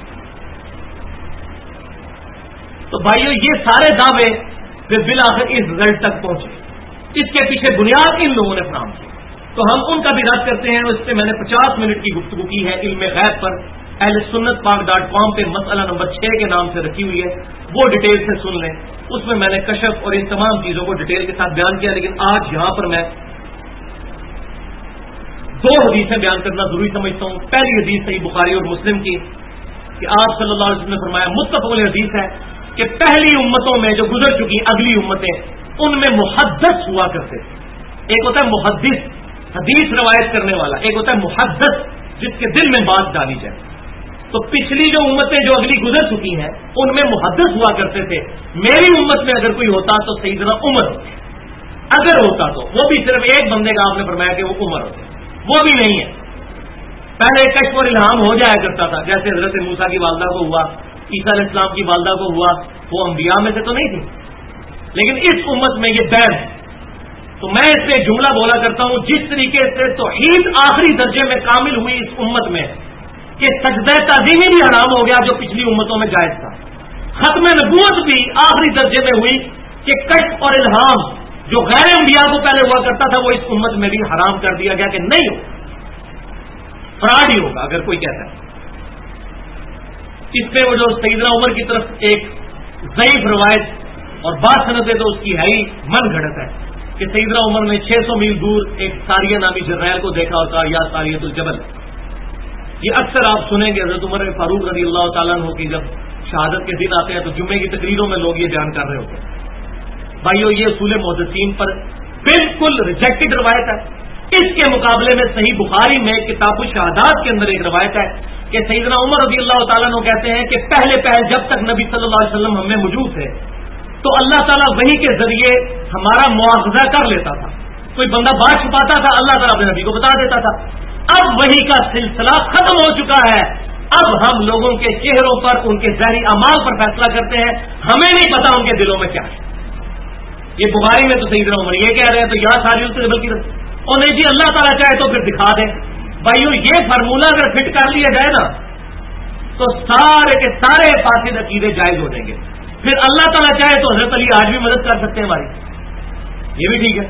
تو بھائیو یہ سارے دعوے پھر بالآخر اس رزلٹ تک پہنچے، اس کے پیچھے بنیاد ان لوگوں نے فراہم کی. تو ہم ان کا بھی رد کرتے ہیں. اس سے میں نے 50 منٹ کی گفتگو کی ہے علم غیب پر، اہل سنت پاک.com پہ مسئلہ نمبر 6 کے نام سے رکھی ہوئی ہے، وہ ڈیٹیل سے سن لیں. اس میں میں نے کشف اور ان تمام چیزوں کو ڈیٹیل کے ساتھ بیان کیا. لیکن آج یہاں پر میں 2 حدیثیں بیان کرنا ضروری سمجھتا ہوں. پہلی حدیث صحیح بخاری اور مسلم کی کہ آپ صلی اللہ علیہ وسلم نے فرمایا، متفق علیہ حدیث ہے کہ پہلی امتوں میں جو گزر چکی اگلی امتیں ان میں محدث ہوا کرتے تھے. ایک ہوتا ہے محدث حدیث روایت کرنے والا، ایک ہوتا ہے محدث جس کے دل میں بات ڈالی جائے. تو پچھلی جو امتیں جو اگلی گزر چکی ہیں ان میں محدث ہوا کرتے تھے. میری امت میں اگر کوئی ہوتا تو سیدنا عمر ہوتے، اگر ہوتا تو وہ بھی صرف ایک بندے کا آپ نے فرمایا کہ وہ عمر ہوتے، وہ بھی نہیں ہے. پہلے کشف اور الہام ہو جایا کرتا تھا، جیسے حضرت موسیٰ کی والدہ کو ہوا، عیسیٰ علیہ السلام کی والدہ کو ہوا، وہ انبیاء میں سے تو نہیں تھی. لیکن اس امت میں یہ بین ہے. تو میں اس پہ جملہ بولا کرتا ہوں، جس طریقے سے توحید آخری درجے میں کامل ہوئی اس امت میں کہ سجدہ تعظیمی بھی حرام ہو گیا جو پچھلی امتوں میں جائز تھا، ختم نبوت بھی آخری درجے میں ہوئی کہ کشف اور الہام جو غیر انبیاء کو پہلے ہوا کرتا تھا وہ اس امت میں بھی حرام کر دیا گیا کہ نہیں ہو، فراڈ ہی ہوگا اگر کوئی کہتا ہے. اس پہ وہ جو سیدنا عمر کی طرف ایک ضعیف روایت اور بات سنتے تو اس کی ہے ہی من گھڑت ہے کہ سیدنا عمر نے 600 میل دور ایک ساریہ نامی جرائل کو دیکھا اور کہا یا ساریۃ الجبل. یہ اکثر آپ سنیں گے حضرت عمر فاروق رضی اللہ تعالیٰ عنہ کی جب شہادت کے دن آتے ہیں تو جمعے کی تقریروں میں لوگ یہ بیان کر رہے ہوتے ہیں. بھائیو یہ اصول محدثین پر بالکل ریجیکٹڈ روایت ہے. اس کے مقابلے میں صحیح بخاری میں کتاب الشہادات کے اندر ایک روایت ہے کہ سیدنا عمر رضی اللہ تعالیٰ عنہ کہتے ہیں کہ پہلے جب تک نبی صلی اللہ علیہ وسلم ہم میں موجود تھے تو اللہ تعالیٰ وحی کے ذریعے ہمارا مواخذہ کر لیتا تھا. کوئی بندہ بات چھپاتا تھا اللہ تعالیٰ اپنے نبی کو بتا دیتا تھا. اب وحی کا سلسلہ ختم ہو چکا ہے. اب ہم لوگوں کے چہروں پر ان کے ظاہری اعمال پر فیصلہ کرتے ہیں، ہمیں نہیں پتا ان کے دلوں میں کیا ہے. یہ بخاری میں تو سیدنا عمر یہ کہہ رہے ہیں تو یہاں ساری بلکہ اور نہیں جی اللہ تعالیٰ چاہے تو پھر دکھا دیں. بھائیو یہ فارمولہ اگر فٹ کر لیا جائے نا تو سارے کے سارے فاسد عقیدے جائز ہو جائیں گے. پھر اللہ تعالیٰ چاہے تو حضرت علی آج بھی مدد کر سکتے ہیں ہماری، یہ بھی ٹھیک ہے.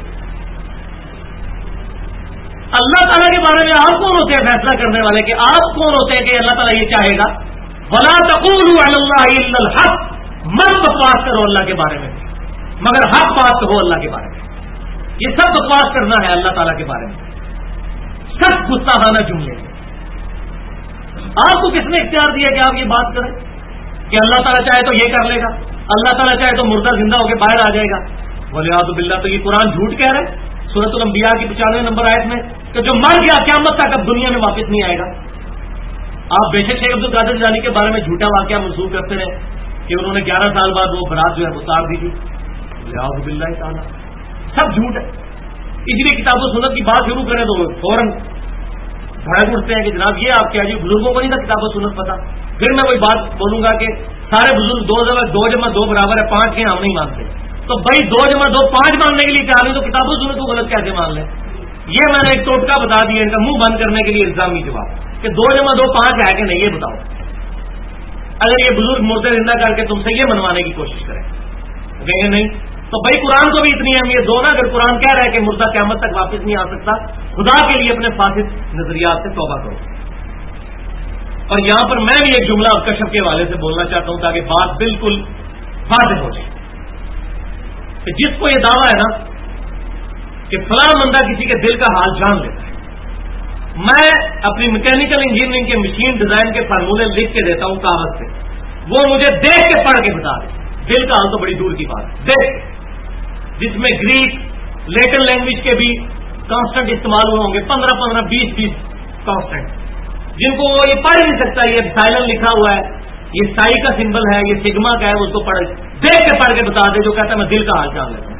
اللہ تعالیٰ کے بارے میں آپ کون ہوتے ہیں فیصلہ کرنے والے کہ آپ کون ہوتے ہیں کہ اللہ تعالیٰ یہ چاہے گا؟ وَلَا تَقُولُوا عَلَى اللَّهِ إِلَّا الْحَقَّ، مت بکواس کرو اللہ کے بارے میں مگر حق بات کہو اللہ کے بارے میں. یہ سب بکواس کرنا ہے اللہ تعالیٰ کے بارے میں، سب گستاخانہ جملے ہیں. آپ کو کس نے اختیار دیا کہ آپ یہ بات کریں کہ اللہ تعالیٰ چاہے تو یہ کر لے گا، اللہ تعالیٰ چاہے تو مردہ زندہ ہو کے باہر آ جائے گا؟ وَلِعِيَاذُ بِاللَّہ. تو یہ قرآن جھوٹ کہہ رہے ہیں سورۃ الانبیاء کی 95 نمبر آیت میں کہ جو مر گیا قیامت تک اب دنیا میں واپس نہیں آئے گا. آپ بے شک شیخ عبد القادر جیلانی کے بارے میں جھوٹا واقعہ منسوخ کرتے ہیں کہ انہوں نے 11 سال بعد وہ برات جو ہے اتار دی تھی. وَلِعِيَاذُ بِاللَّہ تعالیٰ سب جھوٹ ہے. اس لیے کتاب و سنت کی بات شروع کریں تو فوراً بھڑک اٹھتے ہیں کہ جناب یہ آپ کیا جی بزرگوں کو نہیں تھا کتاب و سنت پتا. پھر میں وہی بات بولوں گا کہ سارے بزرگ 2 + 2 برابر ہے 5 کے ہم نہیں مانتے. تو بھائی 2 + 2 5 ماننے کے لیے تیار نہیں تو کتاب و سنت کو غلط کیسے مان لیں؟ یہ میں نے ایک ٹوٹکا بتا دیا ان کا منہ بند کرنے کے لیے الزامی جواب کہ 2 + 2 5 ہے کہ نہیں یہ بتاؤ. اگر یہ بزرگ مردے زندہ کر کے تم سے یہ منوانے کی کوشش کریں کہیں نہیں تو بھائی قرآن کو بھی اتنی اہمیت دو نا. اگر قرآن کہہ رہا ہے کہ مردہ قیامت تک واپس نہیں آ سکتا، خدا کے لیے اپنے فاسد نظریات سے توبہ کرو. اور یہاں پر میں بھی ایک جملہ کشف کے حوالے سے بولنا چاہتا ہوں تاکہ بات بالکل واضح ہو جائے کہ جس کو یہ دعویٰ ہے نا کہ فلاں بندہ کسی کے دل کا حال جان لیتا ہے، میں اپنی میکینیکل انجینئرنگ کے مشین ڈیزائن کے فارمولے لکھ کے دیتا ہوں کاغذ پہ، وہ مجھے دیکھ کے پڑھ کے بتا دے. دل کا حال تو بڑی دور کی بات ہے. دیکھ جس میں گریک لیٹن لینگویج کے بھی کانسٹنٹ استعمال ہوئے ہوں گے 15 20 کانسٹنٹ جن کو وہ یہ پڑھ نہیں سکتا. یہ سائلن لکھا ہوا ہے، یہ سائی کا سمبل ہے، یہ سگما کا ہے، اس کو پڑھ دیکھ کے پڑھ کے بتا دے جو کہتا ہے میں دل کا حال جان لیتا ہوں.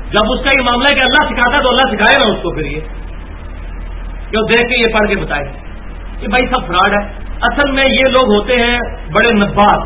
جب اس کا یہ معاملہ ہے کہ اللہ سکھاتا ہے تو اللہ سکھائے نا اس کو، پھر یہ کہ دیکھ کے یہ پڑھ کے بتائے کہ بھائی سب فراڈ ہے. اصل میں یہ لوگ ہوتے ہیں بڑے نباز.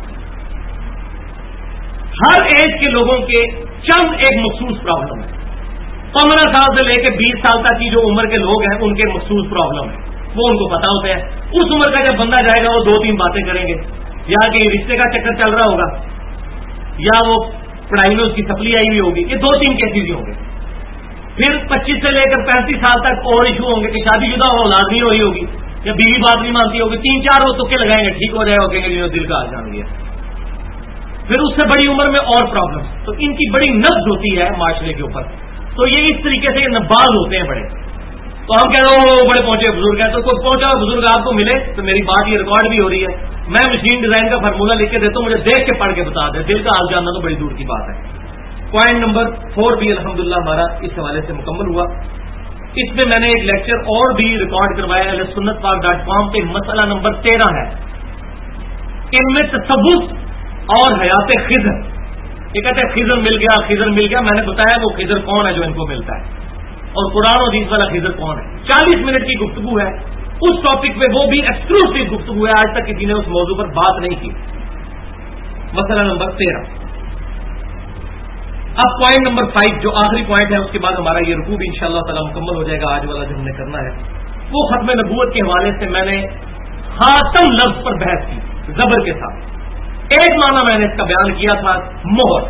ہر ایج کے لوگوں کے چند ایک مخصوص پرابلم ہے. 15 سال سے لے کے 20 سال تک کی جو عمر کے لوگ ہیں ان کے مخصوص پرابلم ہے، وہ ان کو پتا ہوتے ہیں. اس عمر کا جب بندہ جائے گا وہ 2-3 باتیں کریں گے، یا کہ رشتے کا چکر چل رہا ہوگا، یا وہ پڑھائی میں اس کی سپلی آئی ہوئی ہوگی. یہ 2-3 کیسز ہی ہوں گے. پھر 25 سے لے کر 35 سال تک اور ایشو ہوں گے کہ شادی شدہ ہو، اولاد نہیں ہوئی ہوگی، یا بیوی بات نہیں مانتی ہوگی. 3-4 وہ تکے لگائیں گے، ٹھیک ہو جائے گا، کہیں گے دل کا حال جان گیا. پھر اس سے بڑی عمر میں اور پرابلم. تو ان کی بڑی نبض ہوتی ہے معاشرے کے اوپر. تو یہ اس طریقے سے نباز ہوتے ہیں بڑے. تو ہم کہہ رہے ہو بڑے پہنچے بزرگ ہیں، تو کوئی پہنچا ہوا بزرگ آپ کو ملے تو میری بات یہ ریکارڈ بھی ہو رہی ہے، میں مشین ڈیزائن کا فارمولہ لکھ کے دیتا ہوں، مجھے دیکھ کے پڑھ کے بتا دیں. دل کا حال جاننا تو بڑی دور کی بات ہے. پوائنٹ نمبر 4 بھی الحمدللہ ہمارا اس حوالے سے مکمل ہوا. اس میں میں نے ایک لیکچر اور بھی ریکارڈ کروایا ہے sunnatpak.com پہ. مسئلہ نمبر 13 ہے، ان میں تصوف اور حیات خضر. یہ کہتے ہیں خضر مل گیا، خضر مل گیا. میں نے بتایا وہ خضر کون ہے جو ان کو ملتا ہے، اور قرآن و حدیث والا خضر کون ہے. 40 منٹ کی گفتگو ہے اس ٹاپک پہ، وہ بھی ایکسکلوسیو گفتگو ہے. آج تک کسی نے اس موضوع پر بات نہیں کی. مسئلہ نمبر 13. اب پوائنٹ نمبر 5 جو آخری پوائنٹ ہے، اس کے بعد ہمارا یہ رکوع بھی انشاءاللہ تعالی مکمل ہو جائے گا آج والا جو ہم نے کرنا ہے. وہ ختم نبوت کے حوالے سے میں نے خاتم لفظ پر بحث کی زبر کے ساتھ. ایک معنی میں نے اس کا بیان کیا تھا مہر،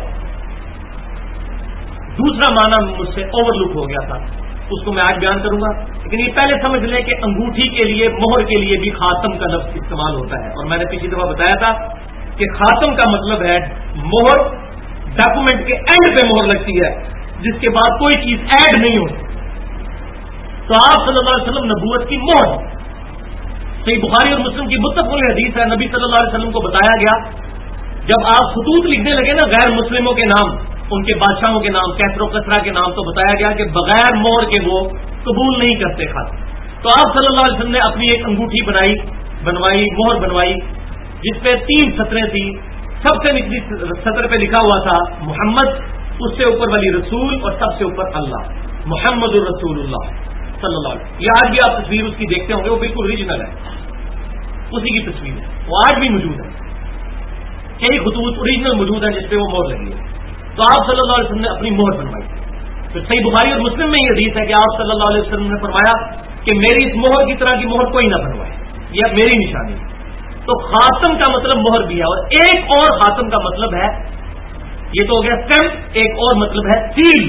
دوسرا معنی مجھ سے اوور لک ہو گیا تھا، اس کو میں آج بیان کروں گا. لیکن یہ پہلے سمجھ لیں کہ انگوٹھی کے لیے، مہر کے لیے بھی خاتم کا لفظ استعمال ہوتا ہے. اور میں نے پچھلی دفعہ بتایا تھا کہ خاتم کا مطلب ہے مہر، ڈاکومنٹ کے اینڈ پہ مہر لگتی ہے جس کے بعد کوئی چیز ایڈ نہیں ہوتی. تو آپ صلی اللہ علیہ وسلم نبوت کی مہر. صحیح بخاری اور مسلم کی متفق حدیث ہے، نبی صلی اللہ علیہ وسلم کو بتایا گیا جب آپ خطوط لکھنے لگے نا غیر مسلموں کے نام، ان کے بادشاہوں کے نام، کیسر و کسرا کے نام، تو بتایا گیا کہ بغیر مہر کے وہ قبول نہیں کرتے خط. تو آپ صلی اللہ علیہ وسلم نے اپنی ایک انگوٹھی بنوائی، مہر بنوائی، جس پہ 3 سطریں تھی. سب سے نچلی سطر پہ لکھا ہوا تھا محمد، اس سے اوپر والی رسول، اور سب سے اوپر اللہ، محمد الرسول اللہ صلی اللہ علیہ وسلم. یہ آج بھی آپ تصویر اس کی دیکھتے ہوں گے، وہ بالکل اوریجنل ہے، اسی کی تصویر ہے، وہ آج بھی موجود ہے. کئی خطوط اوریجنل موجود ہیں جس پہ وہ مہر لگی ہے. تو آپ صلی اللہ علیہ وسلم نے اپنی مہر بنوائی. پھر صحیح بخاری اور مسلم میں یہ حدیث ہے کہ آپ صلی اللہ علیہ وسلم نے فرمایا کہ میری اس مہر کی طرح کی مہر کوئی نہ بنوائے، یہ میری نشانی ہے. تو خاتم کا مطلب مہر بھی ہے. اور ایک اور خاتم کا مطلب ہے، یہ تو ہو گیا اسٹیمپ، ایک اور مطلب ہے سیل.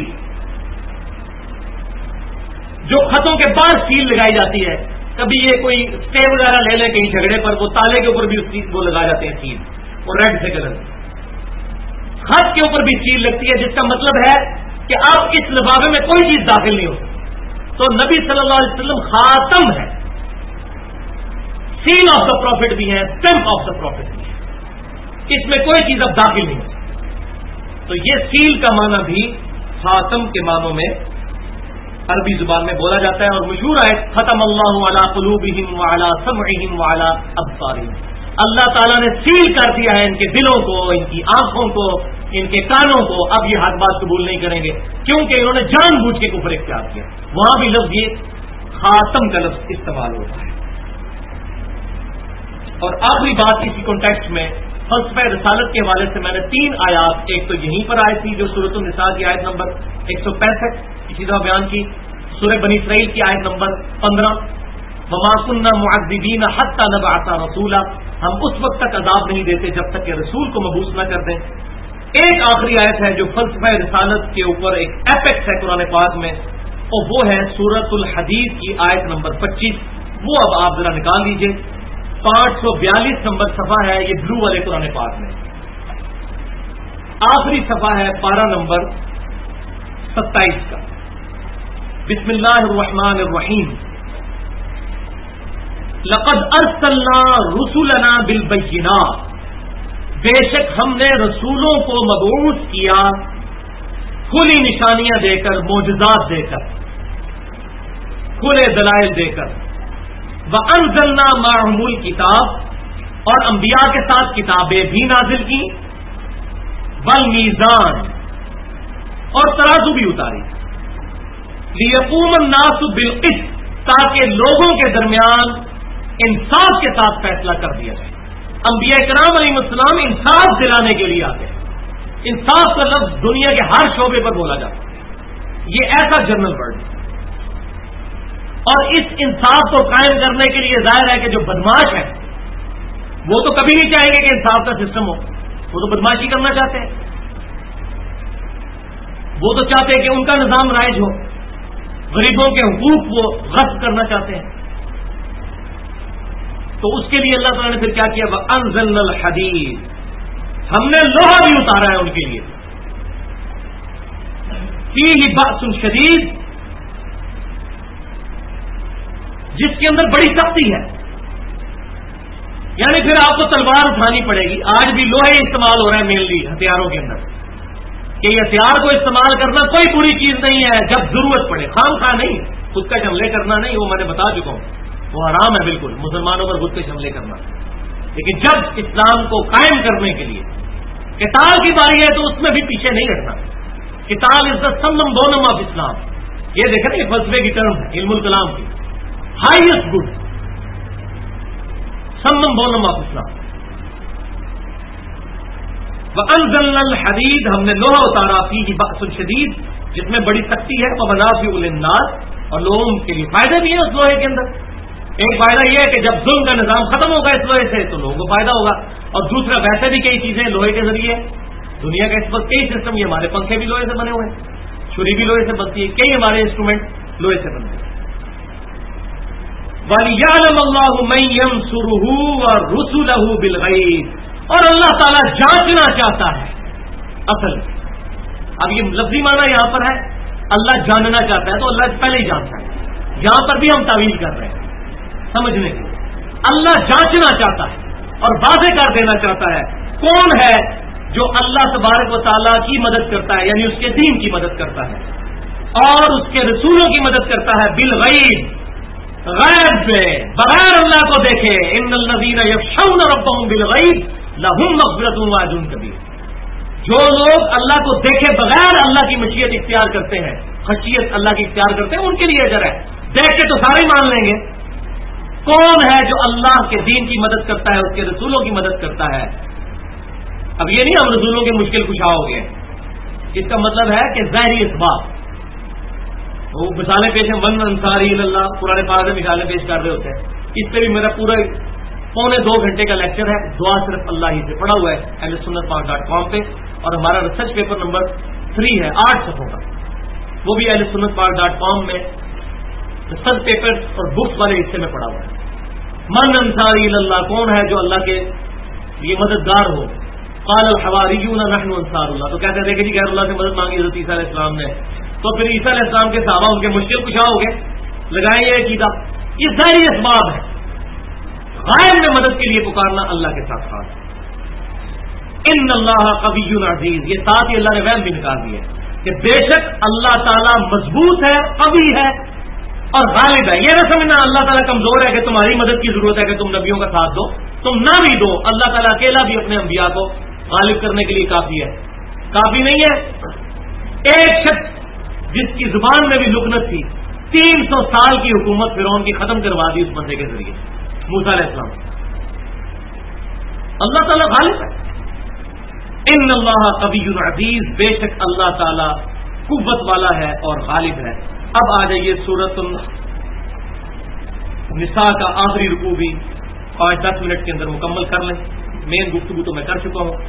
جو خطوں کے بعد سیل لگائی جاتی ہے، کبھی یہ کوئی اسٹے وغیرہ لے لے کہیں جھگڑے پر، وہ تالے کے اوپر بھی وہ لگا جاتے ہیں سیل، اور ریڈ سے کلر. خط کے اوپر بھی سیل لگتی ہے، جس کا مطلب ہے کہ اب اس لفافے میں کوئی چیز داخل نہیں ہو سکتی. تو نبی صلی اللہ علیہ وسلم خاتم ہے، سیل آف دا پروفٹ بھی ہے، اسٹیمپ آف دا پروفٹ بھی ہے. اس میں کوئی چیز اب داخل نہیں ہو سکتی. تو یہ سیل کا معنی بھی خاتم کے معنوں میں عربی زبان میں بولا جاتا ہے. اور مشہور ہے ختم اللہ علی قلوبہم وعلی سمعہم وعلی ابصارہم. اللہ تعالیٰ نے سیل کر دیا ہے ان کے دلوں کو، ان کی آنکھوں کو، ان کے کانوں کو. اب یہ حق بات قبول نہیں کریں گے کیونکہ انہوں نے جان بوجھ کے کفر اختیار کیا. وہاں بھی لفظ یہ خاتم کا لفظ استعمال ہوتا ہے. اور آخری بات اسی کانٹیکسٹ میں فلسفہ رسالت کے حوالے سے میں نے 3 آیات، ایک تو یہیں پر آئی تھی جو سورۃ النساء کی آیت نمبر 165 اسی طرح بیان کی، سورہ بنی اسرائیل کی آیت نمبر 15 وما كنا معذبین حتی نبعث رسولا، ہم اس وقت تک عذاب نہیں دیتے جب تک کہ رسول کو مبعوث نہ کر دیں. ایک آخری آیت ہے جو فلسفہ رسالت کے اوپر ایک ایپیکس ہے قرآن پاک میں، اور وہ ہے سورۃ الحدید کی آیت نمبر 25. وہ اب آپ ذرا نکال لیجئے، 542 نمبر صفحہ ہے یہ بلو والے قرآن پاک میں. آخری صفحہ ہے پارہ نمبر 27 کا. بسم اللہ الرحمن الرحیم. لقد ارسلنا رسلنا بالبینات، بے شک ہم نے رسولوں کو مبعوث کیا کھلی نشانیاں دے کر، معجزات دے کر، کھلے دلائل دے کر. وَأَنزَلْنَا مَعَهُمُ الْكِتَابَ، اور انبیاء کے ساتھ کتابیں بھی نازل کی. وَالْمِيزَانَ، اور ترازو بھی اتاری، لیقوم الناس بالقسط، تاکہ لوگوں کے درمیان انصاف کے ساتھ فیصلہ کر دیا جائے۔ انبیاء کرام علیہ السلام انصاف دلانے کے لیے آتے ہیں۔ انصاف کا لفظ دنیا کے ہر شعبے پر بولا جاتا ہے، یہ ایسا جنرل ورڈ ہے، اور اس انصاف کو قائم کرنے کے لیے ظاہر ہے کہ جو بدماش ہے وہ تو کبھی نہیں چاہیں گے کہ انصاف کا سسٹم ہو، وہ تو بدماشی کرنا چاہتے ہیں، وہ تو چاہتے ہیں کہ ان کا نظام رائج ہو، غریبوں کے حقوق وہ غصب کرنا چاہتے ہیں۔ تو اس کے لیے اللہ تعالیٰ نے پھر کیا کیا؟ وَأَنزَلْنَا الْحَدِيدَ، ہم نے لوہا بھی اتارا ہے ان کے لیے، فِيهِ بَأْسٌ شَدِيدٌ، جس کے اندر بڑی سختی ہے، یعنی پھر آپ کو تلوار اٹھانی پڑے گی۔ آج بھی لوہے استعمال ہو رہا ہے مینلی ہتھیاروں کے اندر، کہ یہ ہتھیار کو استعمال کرنا کوئی بری چیز نہیں ہے جب ضرورت پڑے، خام خواہ نہیں، خود کا حملے کرنا نہیں، وہ میں نے بتا چکا ہوں، وہ حرام ہے بالکل مسلمانوں پر خود کے حملے کرنا۔ لیکن جب اسلام کو قائم کرنے کے لیے قتال کی باری ہے تو اس میں بھی پیچھے نہیں ہٹنا۔ قتال از دا سمم بونم آف اسلام، یہ دیکھیں نا، یہ فلسفے کی ٹرم ہے علم الکلام کی، highest good, summum bonum of Islam. وَأَنزَلْنَا الْحَدِيدَ، ہم نے لوہا اتارا، فِيهِ بَأْسٌ شَدِيدٌ، جس میں بڑی سختی ہے، وَمَنَافِعُ لِلنَّاسِ، اور لوگوں کے لیے فائدے بھی ہیں اس لوہے کے اندر۔ ایک فائدہ یہ ہے کہ جب ظلم کا نظام ختم ہوگا اس لوہے سے تو لوگوں کو فائدہ ہوگا، اور دوسرا ویسے بھی کئی چیزیں لوہے کے ذریعے، دنیا کا اس وقت کئی سسٹم، یہ ہمارے پنکھے بھی لوہے سے بنے ہوئے ہیں، چھری بھی لوہے سے بنتی ہے، کئی ہمارے انسٹرومنٹ لوہے سے بنتے ہیں۔ وَلِيَعْلَمَ اللَّهُ مَن يَنصُرُهُ وَرُسُلَهُ بِالْغَيْبِ، اور اللہ تعالیٰ جانچنا چاہتا ہے اصل۔ اب یہ لفظی معنی یہاں پر ہے اللہ جاننا چاہتا ہے، تو اللہ پہلے ہی جانتا ہے، یہاں پر بھی ہم تعویل کر رہے ہیں سمجھنے کے لیے۔ اللہ جانچنا چاہتا ہے اور واضح کر دینا چاہتا ہے کون ہے جو اللہ تبارک و تعالیٰ کی مدد کرتا ہے، یعنی اس کے دین کی مدد کرتا ہے اور اس کے رسولوں کی مدد کرتا ہے، بالغیب، غیب میں، بغیر اللہ کو دیکھے۔ ان الذین یخشون ربهم بالغیب لہم مغفرۃ واجر کبیر، جو لوگ اللہ کو دیکھے بغیر اللہ کی مشیت اختیار کرتے ہیں، خشیت اللہ کی اختیار کرتے ہیں، ان کے لیے اجر ہے۔ دیکھ کے تو سارے مان لیں گے کون ہے جو اللہ کے دین کی مدد کرتا ہے، اس کے رسولوں کی مدد کرتا ہے۔ اب یہ نہیں ہم رسولوں کے مشکل کشا ہو گئے، اس کا مطلب ہے کہ ظاہری اسباب، وہ مثالیں پیش ہیں، من انصاری اللہ، قرآن پاک میں مثالیں پیش کر رہے ہوتے ہیں۔ اس پہ بھی میرا پورا 1.25 گھنٹے کا لیکچر ہے، دعا صرف اللہ ہی سے پڑا ہوا ہے ahlsunnatpark.com پہ، اور ہمارا ریسرچ پیپر نمبر 3 ہے 8 صفحوں کا، وہ بھی ahlsunnatpark.com میں ریسرچ پیپر اور بکس والے حصے میں پڑا ہوا ہے۔ من انصاری اللہ، کون ہے جو اللہ کے یہ مددگار ہو؟ قال الحواریون نحن انصار اللہ، تو کہتے ہیں کہ جی غیر اللہ سے مدد مانگی حضرت عیسیٰ علیہ السلام نے، تو پھر عیسیٰ علیہ السلام کے صحابہ ان کے مشکل کشا ہو گئے، لگائیں یہ عقیدہ۔ یہ ظاہری اسباب ہے، غائب میں مدد کے لیے پکارنا اللہ کے ساتھ خاص۔ ان اللہ قوی عزیز، یہ ساتھ ہی اللہ نے وہم بھی نکال دیا کہ بے شک اللہ تعالیٰ مضبوط ہے، قوی ہے اور غالب ہے۔ یہ نہ سمجھنا اللہ تعالیٰ کمزور ہے کہ تمہاری مدد کی ضرورت ہے کہ تم نبیوں کا ساتھ دو، تم نہ بھی دو، اللہ تعالیٰ اکیلا بھی اپنے انبیاء کو غالب کرنے کے لیے کافی ہے۔ کافی نہیں ہے ایک شخص جس کی زبان میں بھی لکنت تھی، 300 سال کی حکومت فرعون کی ختم کروا دی اس بندے کے ذریعے، موسیٰ علیہ السلام۔ اللہ تعالیٰ غالب ہے۔ ان اللہ قوی عزیز، بے شک اللہ تعالیٰ قوت والا ہے اور غالب ہے۔ اب آ جائیے سورۃ النساء کا آخری رکوع بھی 5-10 منٹ کے اندر مکمل کر لیں، مین گفتگو تو میں کر چکا ہوں۔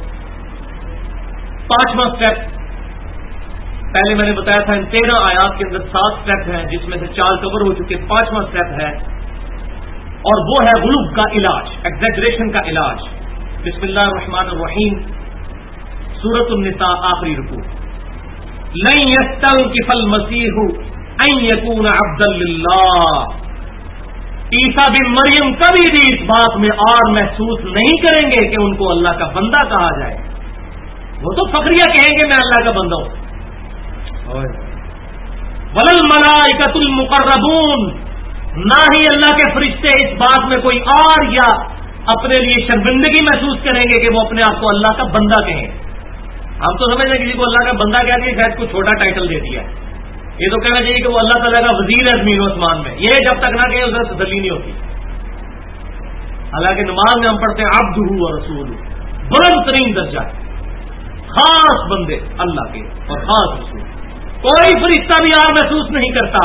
5واں سٹیپ پہلے میں نے بتایا تھا، ان 13 آیات کے اندر 7 سٹیپ ہیں جس میں سے 4 کور ہو چکے، 5واں سٹیپ ہے اور وہ ہے غلوب کا علاج، ایگزیجریشن کا علاج۔ بسم اللہ الرحمن الرحیم، سورۃ النساء آخری رکوع۔ لن یستنکف المسیح ان یکون عبدا للہ، عیسیٰ بن مریم کبھی بھی اس بات میں اور محسوس نہیں کریں گے کہ ان کو اللہ کا بندہ کہا جائے۔ وہ تو فخریہ کہیں گے میں اللہ کا بندہ ہوں۔ ولل الملائکۃ المقربون، نہ ہی اللہ کے فرشتے اس بات میں کوئی اور یا اپنے لیے شرمندگی محسوس کریں گے کہ وہ اپنے آپ کو اللہ کا بندہ کہیں۔ ہم تو سمجھتے ہیں کسی کو اللہ کا بندہ کہہ دیا شاید کوئی چھوٹا ٹائٹل دے دیا ہے. یہ تو کہنا چاہیے کہ وہ اللہ تعالیٰ کا وزیر ہے زمین و آسمان میں. یہ جب تک نہ کہیں اسے تسلی نہیں ہوتی. حالانکہ نماز میں ہم پڑھتے ہیں عبدہ و رسول، بلند ترین درجہ ہے، خاص بندے اللہ کے اور خاص رسول. کوئی فرشتہ بھی یار محسوس نہیں کرتا.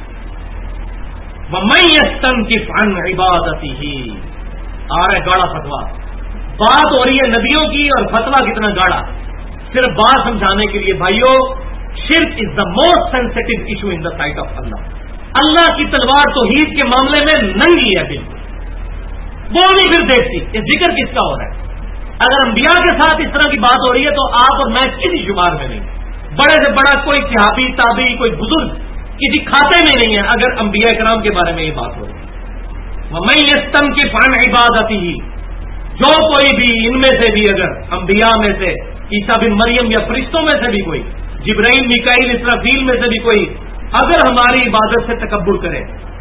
وَمَن يَسْتَنكِفْ عَنْ عِبَادَتِهِ. آ رہا ہے گاڑا فتوا. بات ہو رہی ہے نبیوں کی اور فتوا کتنا گاڑا. صرف بات سمجھانے کے لیے بھائیوں، شرک is the most sensitive issue in the sight of اللہ. اللہ کی تلوار توحید کے معاملے میں ننگی ہے بالکل، وہ نہیں پھر دیکھتی یہ ذکر کس کا ہو رہا ہے. اگر انبیاء کے ساتھ اس طرح کی بات ہو رہی ہے تو آپ اور میں کسی شمار میں نہیں. بڑے سے بڑا کوئی صحابی تابعی کوئی بزرگ کسی کھاتے میں نہیں ہے اگر انبیاء کرام کے بارے میں یہ بات ہو رہی ہے. وَمَن يَسْتَنكِفْ عَنْ عِبَادَتِهِ. جو کوئی بھی ان میں سے بھی اگر انبیاء میں سے عیسیٰ بن مریم یا فرشتوں میں سے بھی کوئی، جبرائیل میکائیل اسرافیل میں سے بھی کوئی اگر ہماری عبادت سے تکبر کرے،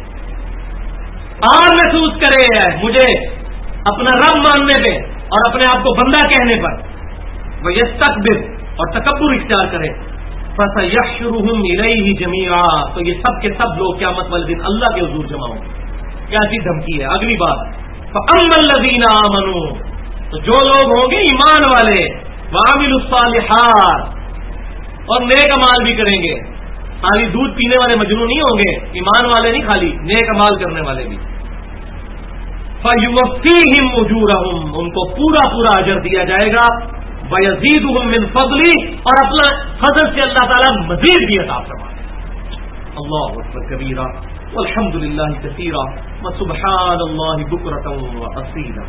آر محسوس کرے مجھے اپنا رب ماننے پہ اور اپنے آپ کو بندہ کہنے پر، وہ یستکبر اور تکبر اختیار کرے، فَسَيَحْشُرُهُمْ إِلَيْهِ جَمِيعًا. تو یہ سب کے سب لوگ قیامت والے دن اللہ کے حضور جمع ہوں گے. کیا سی دھمکی ہے. اگلی بات فَأَمَّا الَّذِينَ آمَنُوا. تو جو لوگ ہوں گے ایمان والے، وَعَمِلُوا الصَّالِحَاتِ اور نیک اعمال بھی کریں گے. خالی دودھ پینے والے مجنون نہیں ہوں گے، ایمان والے نہیں، خالی نیک اعمال کرنے والے بھی. فَيُوَفِّيهِمْ أُجُورَهُمْ. ان کو پورا پورا اجر دیا جائے گا. وَيَزِيدُهُمْ مِنْ فَضْلِهِ اور اپنا فضل سے اللہ تعالیٰ مزید بھی عطا فرمائے. اللہ اکبر کبیرہ والحمد للہ کثیرہ وسبحان اللہ بکرۃ وأصیلا.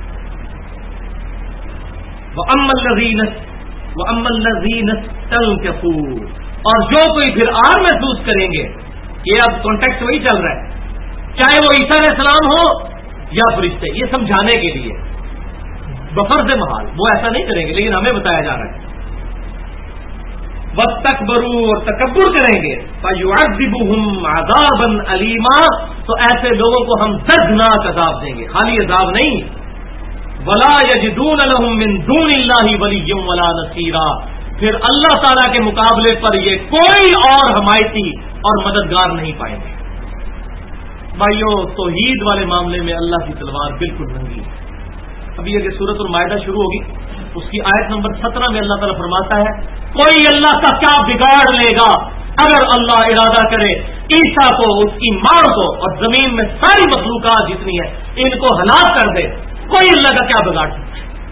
وَأَمَّا الَّذِينَ اسْتَنكَفُوا. اور جو کوئی پھر آر محسوس کریں گے، یہ اب کانٹیکٹ وہی چل رہا ہے، چاہے وہ عیسیٰ علیہ السلام ہو یا فرشتے، یہ سمجھانے کے لیے بفرض محال وہ ایسا نہیں کریں گے، لیکن ہمیں بتایا جا رہا ہے. وَاسْتَكْبَرُوا اور تکبر کریں گے، فَيُعَذِّبُهُمْ عَذَابًا أَلِيمًا. تو ایسے لوگوں کو ہم دردناک عذاب دیں گے، خالی عذاب نہیں. وَلَا يَجِدُونَ لَهُم مِّن دُونِ اللَّهِ وَلِيًّا وَلَا نَصِيرًا. پھر اللہ تعالیٰ کے مقابلے پر یہ کوئی اور حمایتی اور مددگار نہیں پائیں گے. بھائیو توحید والے معاملے میں اللہ کی تلوار بالکل ننگی ہے. ابھی یہ سورۃ المائدہ شروع ہوگی، اس کی آیت نمبر 17 میں اللہ تعالیٰ فرماتا ہے کوئی اللہ کا کیا بگاڑ لے گا اگر اللہ ارادہ کرے عیسیٰ کو، اس کی ماں کو اور زمین میں ساری مخلوقات جتنی ہے ان کو ہلاک کر دے، کوئی اللہ کا کیا بگاڑ سکتا.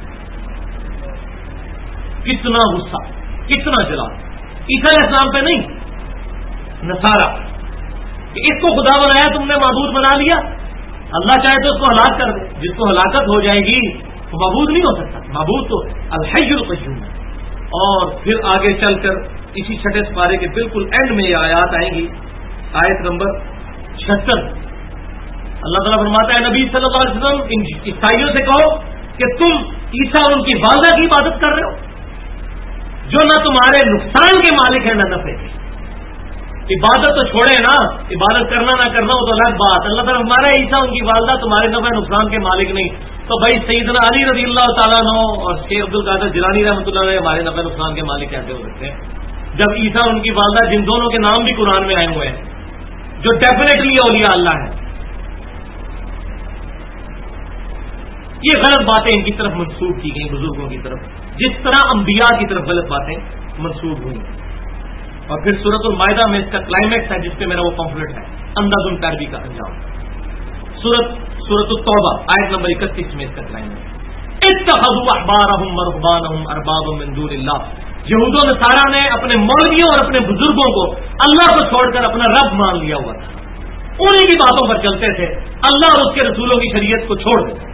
کتنا غصہ، کتنا جلال عیسیٰ علیہ السلام پہ نہیں، نصارہ کہ اس کو خدا بنایا تم نے، معبود بنا لیا. اللہ چاہے تو اس کو ہلاک کر دے، جس کو ہلاکت ہو جائے گی وہ معبود نہیں ہو سکتا. معبود تو الحی القیوم ہے. اور پھر آگے چل کر اسی چھٹے سپارے کے بالکل اینڈ میں یہ آیات آئیں گی، آیت نمبر 76. اللہ تعالیٰ فرماتا ہے نبی صلی اللہ علیہ وسلم ان عیسائیوں سے کہو کہ تم عیسیٰ اور ان کی والدہ کی عبادت کر رہے ہو جو نہ تمہارے نقصان کے مالک ہیں نہ نفع کے. عبادت تو چھوڑے نا، عبادت کرنا نہ کرنا وہ تو الگ بات. اللہ تعالیٰ ہمارا عیسیٰ ان کی والدہ تمہارے نفع نقصان کے مالک نہیں. تو بھائی سیدنا علی رضی اللہ تعالیٰ عنہ اور شیخ عبد القادر جیلانی رحمۃ اللہ علیہ ہمارے نفع نقصان کے مالک کیسے ہو سکتے ہیں جب عیسیٰ ان کی والدہ جن دونوں کے نام بھی قرآن میں آئے ہوئے ہیں جو ڈیفینیٹلی اولیاء اللہ ہیں. یہ غلط باتیں ان کی طرف منسوب کی گئی بزرگوں کی طرف، جس طرح انبیاء کی طرف غلط باتیں منسوب ہوئی. اور پھر سورۃ المائدہ میں اس کا کلائمیکس ہے جس پہ میرا وہ پمفلٹ ہے، انداز پیروی کا انجام. سورۃ التوبہ آیت نمبر 31 میں اس کا کلائمیکس. اتخذوا احبارهم ورهبانهم اربابا من دون اللہ. یہود و نصارہ نے اپنے مولویوں اور اپنے بزرگوں کو اللہ کو چھوڑ کر اپنا رب مان لیا ہوا تھا، انہی کی باتوں پر چلتے تھے، اللہ اور اس کے رسولوں کی شریعت کو چھوڑ دیتے.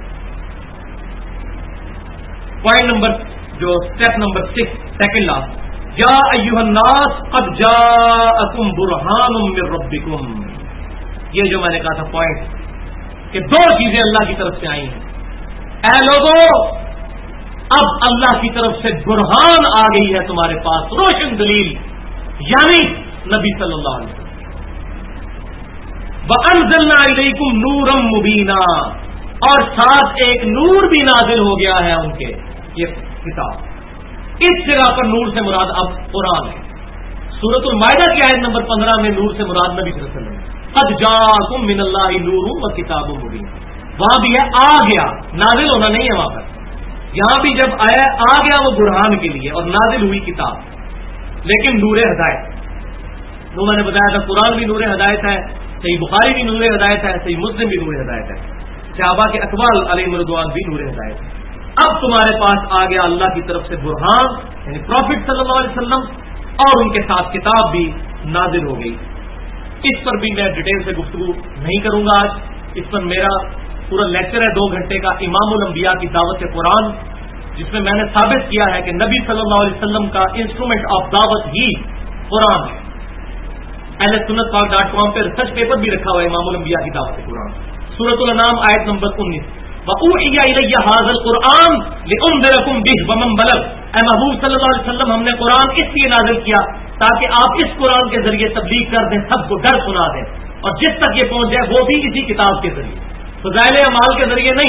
پوائنٹ نمبر جو اسٹیپ نمبر 6 سیکنڈ لاسٹ، یا ایھا الناس قد جاءکم برہان من ربکم. یہ جو میں نے کہا تھا پوائنٹ کہ دو چیزیں اللہ کی طرف سے آئی ہیں. اے لوگوں اب اللہ کی طرف سے برہان آ گئی ہے تمہارے پاس، روشن دلیل، یعنی نبی صلی اللہ علیہ وسلم. وَأَنزَلْنَا إِلَيْكُمْ نُورًا مُبِينًا اور ساتھ ایک نور بھی نازل ہو گیا ہے ان کے، یہ کتاب. اس جگہ پر نور سے مراد اب قرآن ہے. سورۃ المائدہ کی آیت نمبر 15 میں نور سے مراد نبی صلی اللہ علیہ وسلم قد جاءکم من اللہ نور و کتاب مبین. وہاں بھی ہے آ گیا، نازل ہونا نہیں ہے وہاں پر. یہاں بھی جب آیا آ گیا وہ برہان کے لیے اور نازل ہوئی کتاب، لیکن نور ہدایت. تو میں نے بتایا تھا قرآن بھی نور ہدایت ہے، صحیح بخاری بھی نور ہدایت ہے، صحیح مسلم بھی نور ہدایت ہے، صحابہ کے اقوال علیہ رضوان بھی نور ہدایت ہے. اب تمہارے پاس آ گیا اللہ کی طرف سے برہان، یعنی پروفٹ صلی اللہ علیہ وسلم، اور ان کے ساتھ کتاب بھی نازل ہو گئی. اس پر بھی میں ڈیٹیل سے گفتگو نہیں کروں گا آج. اس پر میرا پورا لیکچر ہے 2 گھنٹے کا، امام الانبیاء کی دعوت قرآن، جس میں میں نے ثابت کیا ہے کہ نبی صلی اللہ علیہ وسلم کا انسٹرومنٹ آف دعوت ہی قرآن ہے. اہل سنت پاک.com پہ ریسرچ پیپر بھی رکھا ہوا ہے امام الانبیاء کی دعوت قرآن. سورۃ الانعام آیت نمبر 19 وَأُوحِيَ إِلَيَّ هَٰذَا الْقُرْآنُ لِأُنذِرَكُم بِهِ وَمَن بَلَغَ. اے محبوب صلی اللہ علیہ وسلم، ہم نے قرآن اس لیے نازل کیا تاکہ آپ اس قرآن کے ذریعے تبلیغ کر دیں، سب کو ڈر سنا دیں، اور جس تک یہ پہنچ جائے وہ بھی اسی کتاب کے ذریعے، فضائل اعمال کے ذریعے نہیں،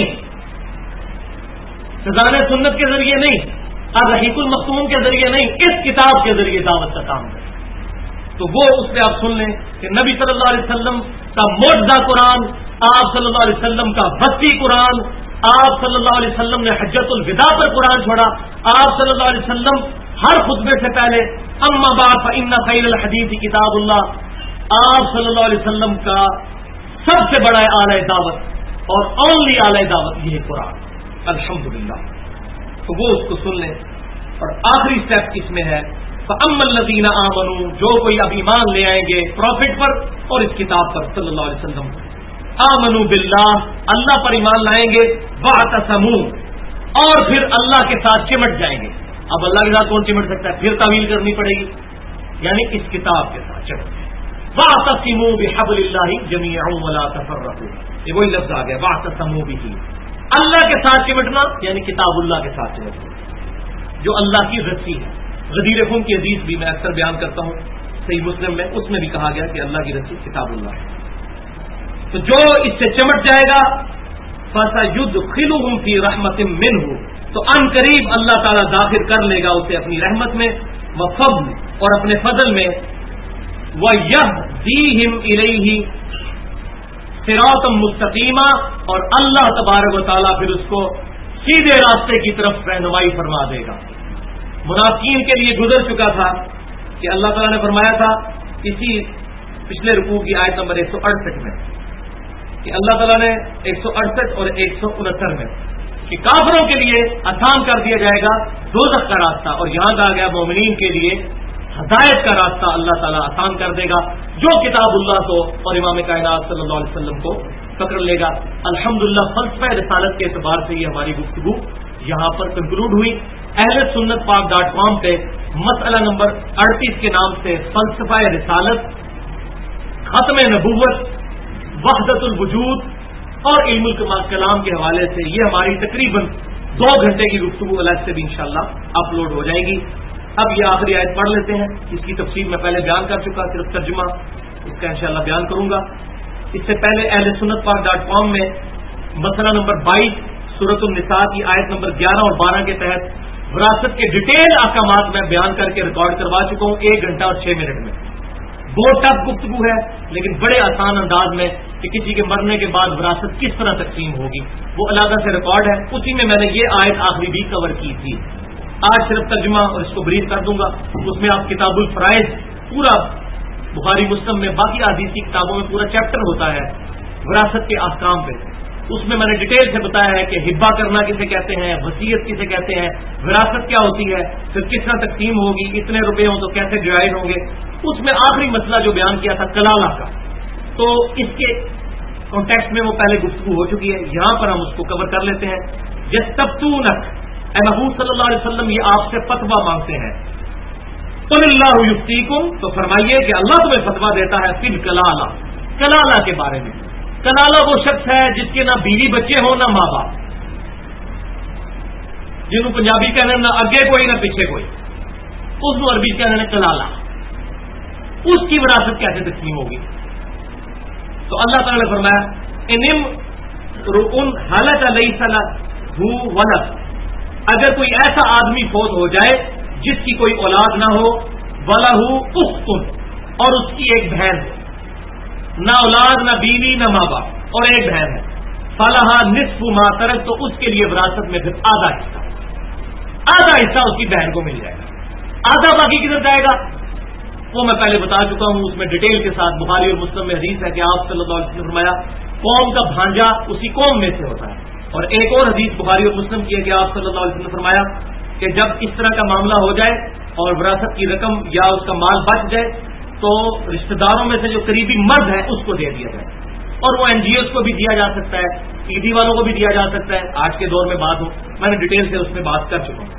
فضائل سنت کے ذریعے نہیں، الرحیق المختوم کے ذریعے نہیں، اس کتاب کے ذریعے دعوت کا کام ہے. تو وہ اس پہ آپ سن لیں کہ نبی صلی اللہ علیہ وسلم کا معجزہ قرآن، آپ صلی اللہ علیہ وسلم کا وسیع قرآن، آپ صلی اللہ علیہ وسلم نے حجۃ الوداع پر قرآن چھوڑا، آپ صلی اللہ علیہ وسلم ہر خطبے سے پہلے اما بعد فإن خیر الحدیث کتاب اللہ، آپ صلی اللہ علیہ وسلم کا سب سے بڑا اعلی دعوت اور اونلی اعلی دعوت یہ ہے قرآن، الحمدللہ. تو وہ اس کو سن لیں. اور آخری سٹیپ اس میں ہے فَأَمَّا الَّذِينَ آمَنُوا، جو کوئی اب ایمان لے آئیں گے پروفٹ پر اور اس کتاب پر صلی اللہ علیہ وسلم، آمنوا باللہ، اللہ پر ایمان لائیں گے، وَاعْتَصَمُوا، اور پھر اللہ کے ساتھ چمٹ جائیں گے. اب اللہ کے ساتھ کون چمٹ سکتا ہے؟ پھر تعویل کرنی پڑے گی، یعنی اس کتاب کے ساتھ چمٹ جائیں. وَاعْتَصِمُوا بِحَبْلِ اللَّهِ جَمِيعًا وَلَا تَفَرَّقُوا، یہ وہی لفظ آ گیا وَاعْتَصَمُوا بِهِ، اللہ کے ساتھ چمٹنا یعنی کتاب اللہ کے ساتھ چمٹنا جو اللہ کی رسی ہے. غدیر خون کی حدیث بھی میں اکثر بیان کرتا ہوں صحیح مسلم میں، اس میں بھی کہا گیا کہ اللہ کی رسی کتاب اللہ ہے. تو جو اس سے چمٹ جائے گا فَسَيُدْخِلُهُمْ فِي رَحْمَةٍ مِّنْهُ، تو ان قریب اللہ تعالیٰ داخل کر لے گا اسے اپنی رحمت میں، وَفَضْلٍ، اور اپنے فضل میں، وَيَهْدِيهِمْ إِلَيْهِ صِرَاطًا مُسْتَقِيمًا، اور اللہ تبارک و تعالیٰ پھر اس کو سیدھے راستے کی طرف رہنمائی فرما دے گا. منافقین کے لیے گزر چکا تھا کہ اللہ تعالیٰ نے فرمایا تھا اسی پچھلے رکوع کی آیت نمبر 168 میں کہ اللہ تعالیٰ نے 168 اور 169 میں کہ کافروں کے لیے آسان کر دیا جائے گا دوزخ کا راستہ، اور یہاں کہا گیا مومنین کے لیے ہدایت کا راستہ اللہ تعالیٰ آسان کر دے گا جو کتاب اللہ کو اور امام کائنات صلی اللہ علیہ وسلم کو پکڑ لے گا. الحمدللہ فلسفہ رسالت کے اعتبار سے یہ ہماری گفتگو یہاں پر کنکلوڈ ہوئی. اہل سنت پاک.com پہ مسئلہ نمبر 38 کے نام سے فلسفہ رسالت، ختم نبوت، وحدت الوجود اور علم کلام کے حوالے سے یہ ہماری تقریباً 2 گھنٹے کی گفتگو الگ سے بھی انشاءاللہ اپلوڈ ہو جائے گی. اب یہ آخری آیت پڑھ لیتے ہیں، اس کی تفصیل میں پہلے بیان کر چکا، صرف ترجمہ اس کا انشاءاللہ بیان کروں گا. اس سے پہلے اہل سنت پاک.com میں مسئلہ نمبر 22 سورۃ النساء کی آیت نمبر 11 اور 12 کے تحت وراثت کے ڈیٹیل احکامات میں بیان کر کے ریکارڈ کروا چکا ہوں 1 گھنٹہ اور 6 منٹ میں. بہت ٹف گفتگو ہے لیکن بڑے آسان انداز میں کہ کسی کے مرنے کے بعد وراثت کس طرح تقسیم ہوگی وہ علیحدہ سے ریکارڈ ہے. اسی میں نے یہ آیت آخری بھی کور کی تھی. آج صرف ترجمہ اور اس کو بریف کر دوں گا. اس میں آپ کتاب الفرائض پورا بخاری مسلم میں باقی احادیث کی کتابوں میں پورا چیپٹر ہوتا ہے وراثت کے احکام پہ. اس میں نے ڈیٹیل سے بتایا ہے کہ ہبہ کرنا کسے کہتے ہیں، وصیت کسے کہتے ہیں، وراثت کیا ہوتی ہے، پھر کس طرح تقسیم ہوگی، اتنے روپے ہوں تو کیسے ڈیوائڈ ہوں گے. اس میں آخری مسئلہ جو بیان کیا تھا کلالہ کا، تو اس کے کانٹیکسٹ میں وہ پہلے گفتگو ہو چکی ہے، یہاں پر ہم اس کو کور کر لیتے ہیں. یستفتونک، اے محبوب صلی اللہ علیہ وسلم یہ آپ سے فتویٰ مانگتے ہیں. قل اللہ یفتیکم، تو فرمائیے کہ اللہ تمہیں فتویٰ دیتا ہے فی الکلالہ، کلالہ کے بارے میں. کلالہ وہ شخص ہے جس کے نہ بیوی بچے ہوں نہ ماں باپ، جنہوں پنجابی کہنے نہ اگے کوئی نہ پیچھے کوئی، اس کو عربی کہنے کلالہ. اس کی وراثت کیسے تقسیم ہوگی؟ تو اللہ تعالی نے فرمایا انم رؤن حلت لیس لہ ولد، اگر کوئی ایسا آدمی فوت ہو جائے جس کی کوئی اولاد نہ ہو، وَلَهُ أُخْتٌ، اور اس کی ایک بہن ہے، نہ اولاد نہ بیوی نہ ماں باپ، اور ایک بہن ہے، فَلَهَا نِصْفُ مَا تَرَكَ، تو اس کے لیے وراثت میں پھر آدھا حصہ اس کی بہن کو مل جائے گا، آدھا باقی کدھر جائے گا وہ میں پہلے بتا چکا ہوں، اس میں ڈیٹیل کے ساتھ بخاری اور مسلم میں حدیث ہے کہ آپ صلی اللہ علیہ وسلم نے فرمایا قوم کا بھانجا اسی قوم میں سے ہوتا ہے، اور ایک اور حدیث بخاری اور مسلم کی ہے کہ آپ صلی اللہ علیہ وسلم نے فرمایا کہ جب اس طرح کا معاملہ ہو جائے اور وراثت کی رقم یا اس کا مال بچ جائے تو رشتہ داروں میں سے جو قریبی مرد ہے اس کو دے دیا جائے، اور وہ این جی اوز کو بھی دیا جا سکتا ہے، پی ڈی والوں کو بھی دیا جا سکتا ہے، آج کے دور میں بات ہو، میں نے ڈیٹیل سے اس میں بات کر چکا ہوں۔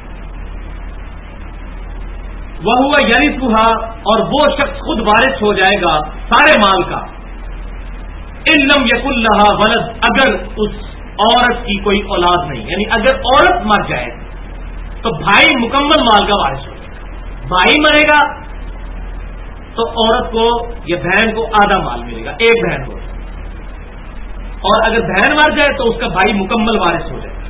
وَهُوَ يَرِثُهَا، اور وہ شخص خود وارث ہو جائے گا سارے مال کا، إِن لَّمْ يَكُن لَّهَا وَلَدٌ، اگر اس عورت کی کوئی اولاد نہیں، یعنی اگر عورت مر جائے تو بھائی مکمل مال کا وارث ہو جائے گا، بھائی مرے گا تو عورت کو یا بہن کو آدھا مال ملے گا، ایک بہن کو، اور اگر بہن مر جائے تو اس کا بھائی مکمل وارث ہو جائے گا۔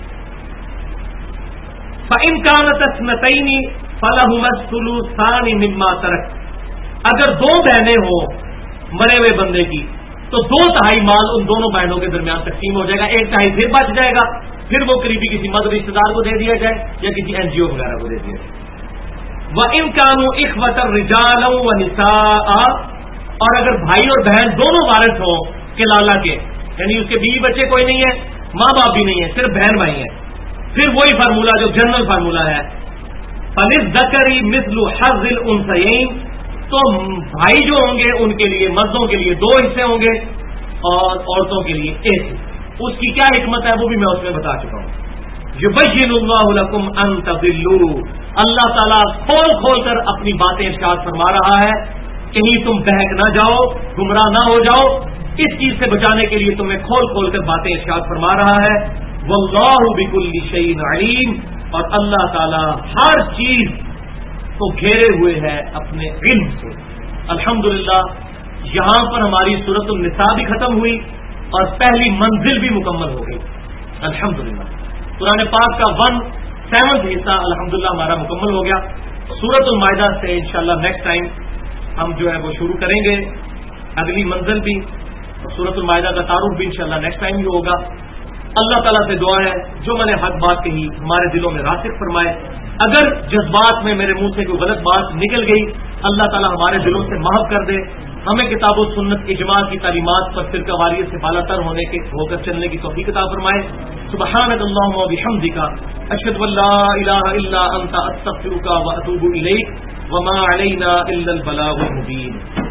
فَإِن كَانَتْ اثْنَتَيْنِ فَلَهُمَا الثُّلُثَانِ مِمَّا تَرَكَ، اگر دو بہنیں ہوں مرے ہوئے بندے کی تو 2/3 مال ان دونوں بہنوں کے درمیان تقسیم ہو جائے گا، 1/3 پھر بچ جائے گا، پھر وہ قریبی کسی مدد رشتے دار کو دے دیا جائے یا کسی این جی او وغیرہ کو دے دیا جائے۔ وَإِن كَانُوا إِخْوَةً رِجَالًا وَنِسَاءً، اور اگر بھائی اور بہن دونوں وارث ہوں کلالہ کے، یعنی اس کے بیوی بچے کوئی نہیں ہے، ماں باپ بھی نہیں ہے، صرف بہن بھائی ہیں، پھر وہی فارمولہ جو جنرل فارمولہ ہے، فَلِلذَّكَرِ مِثْلُ حَظِّ الْأُنثَيَيْنِ، تو بھائی جو ہوں گے ان کے لیے، مردوں کے لیے 2 حصے ہوں گے اور عورتوں کے لیے 1 حصہ۔ اس کی کیا حکمت ہے وہ بھی میں اس میں بتا چکا ہوں۔ یبین اللہ لکم ان تضلوا، اللہ تعالیٰ کھول کھول کر اپنی باتیں ارشاد فرما رہا ہے، کہیں تم بہک نہ جاؤ، گمراہ نہ ہو جاؤ، اس چیز سے بچانے کے لیے تمہیں کھول کھول کر باتیں ارشاد فرما رہا ہے۔ واللہ بکل شیء علیم، اور اللہ تعالیٰ ہر چیز کو گھیرے ہوئے ہے اپنے علم سے۔ الحمدللہ یہاں پر ہماری سورۃ النساء بھی ختم ہوئی اور پہلی منزل بھی مکمل ہو گئی الحمدللہ۔ قرآن پاک کا 1/7 حصہ الحمدللہ ہمارا مکمل ہو گیا۔ سورۃ المائدہ سے انشاءاللہ نیکسٹ ٹائم ہم جو ہے وہ شروع کریں گے اگلی منزل بھی، اور سورۃ المائدہ کا تعارف بھی انشاءاللہ نیکسٹ ٹائم بھی ہوگا۔ اللہ تعالیٰ سے دعا ہے جو میں نے حق بات کہی ہمارے دلوں میں راسخ فرمائے، اگر جذبات میں میرے منہ سے کوئی غلط بات نکل گئی اللہ تعالیٰ ہمارے دلوں سے محو کر دے، ہمیں کتاب و سنت اجماع کی تعلیمات پر فرقہ واریت سے بالا تر ہونے کے ہو کر چلنے کی توفیق عطا فرمائے۔ سبحانک اللہم و بحمدک، اشہد ان لا الہ الا انت، استغفرک و اتوب الیک، وما علینا الا البلاغ المبین۔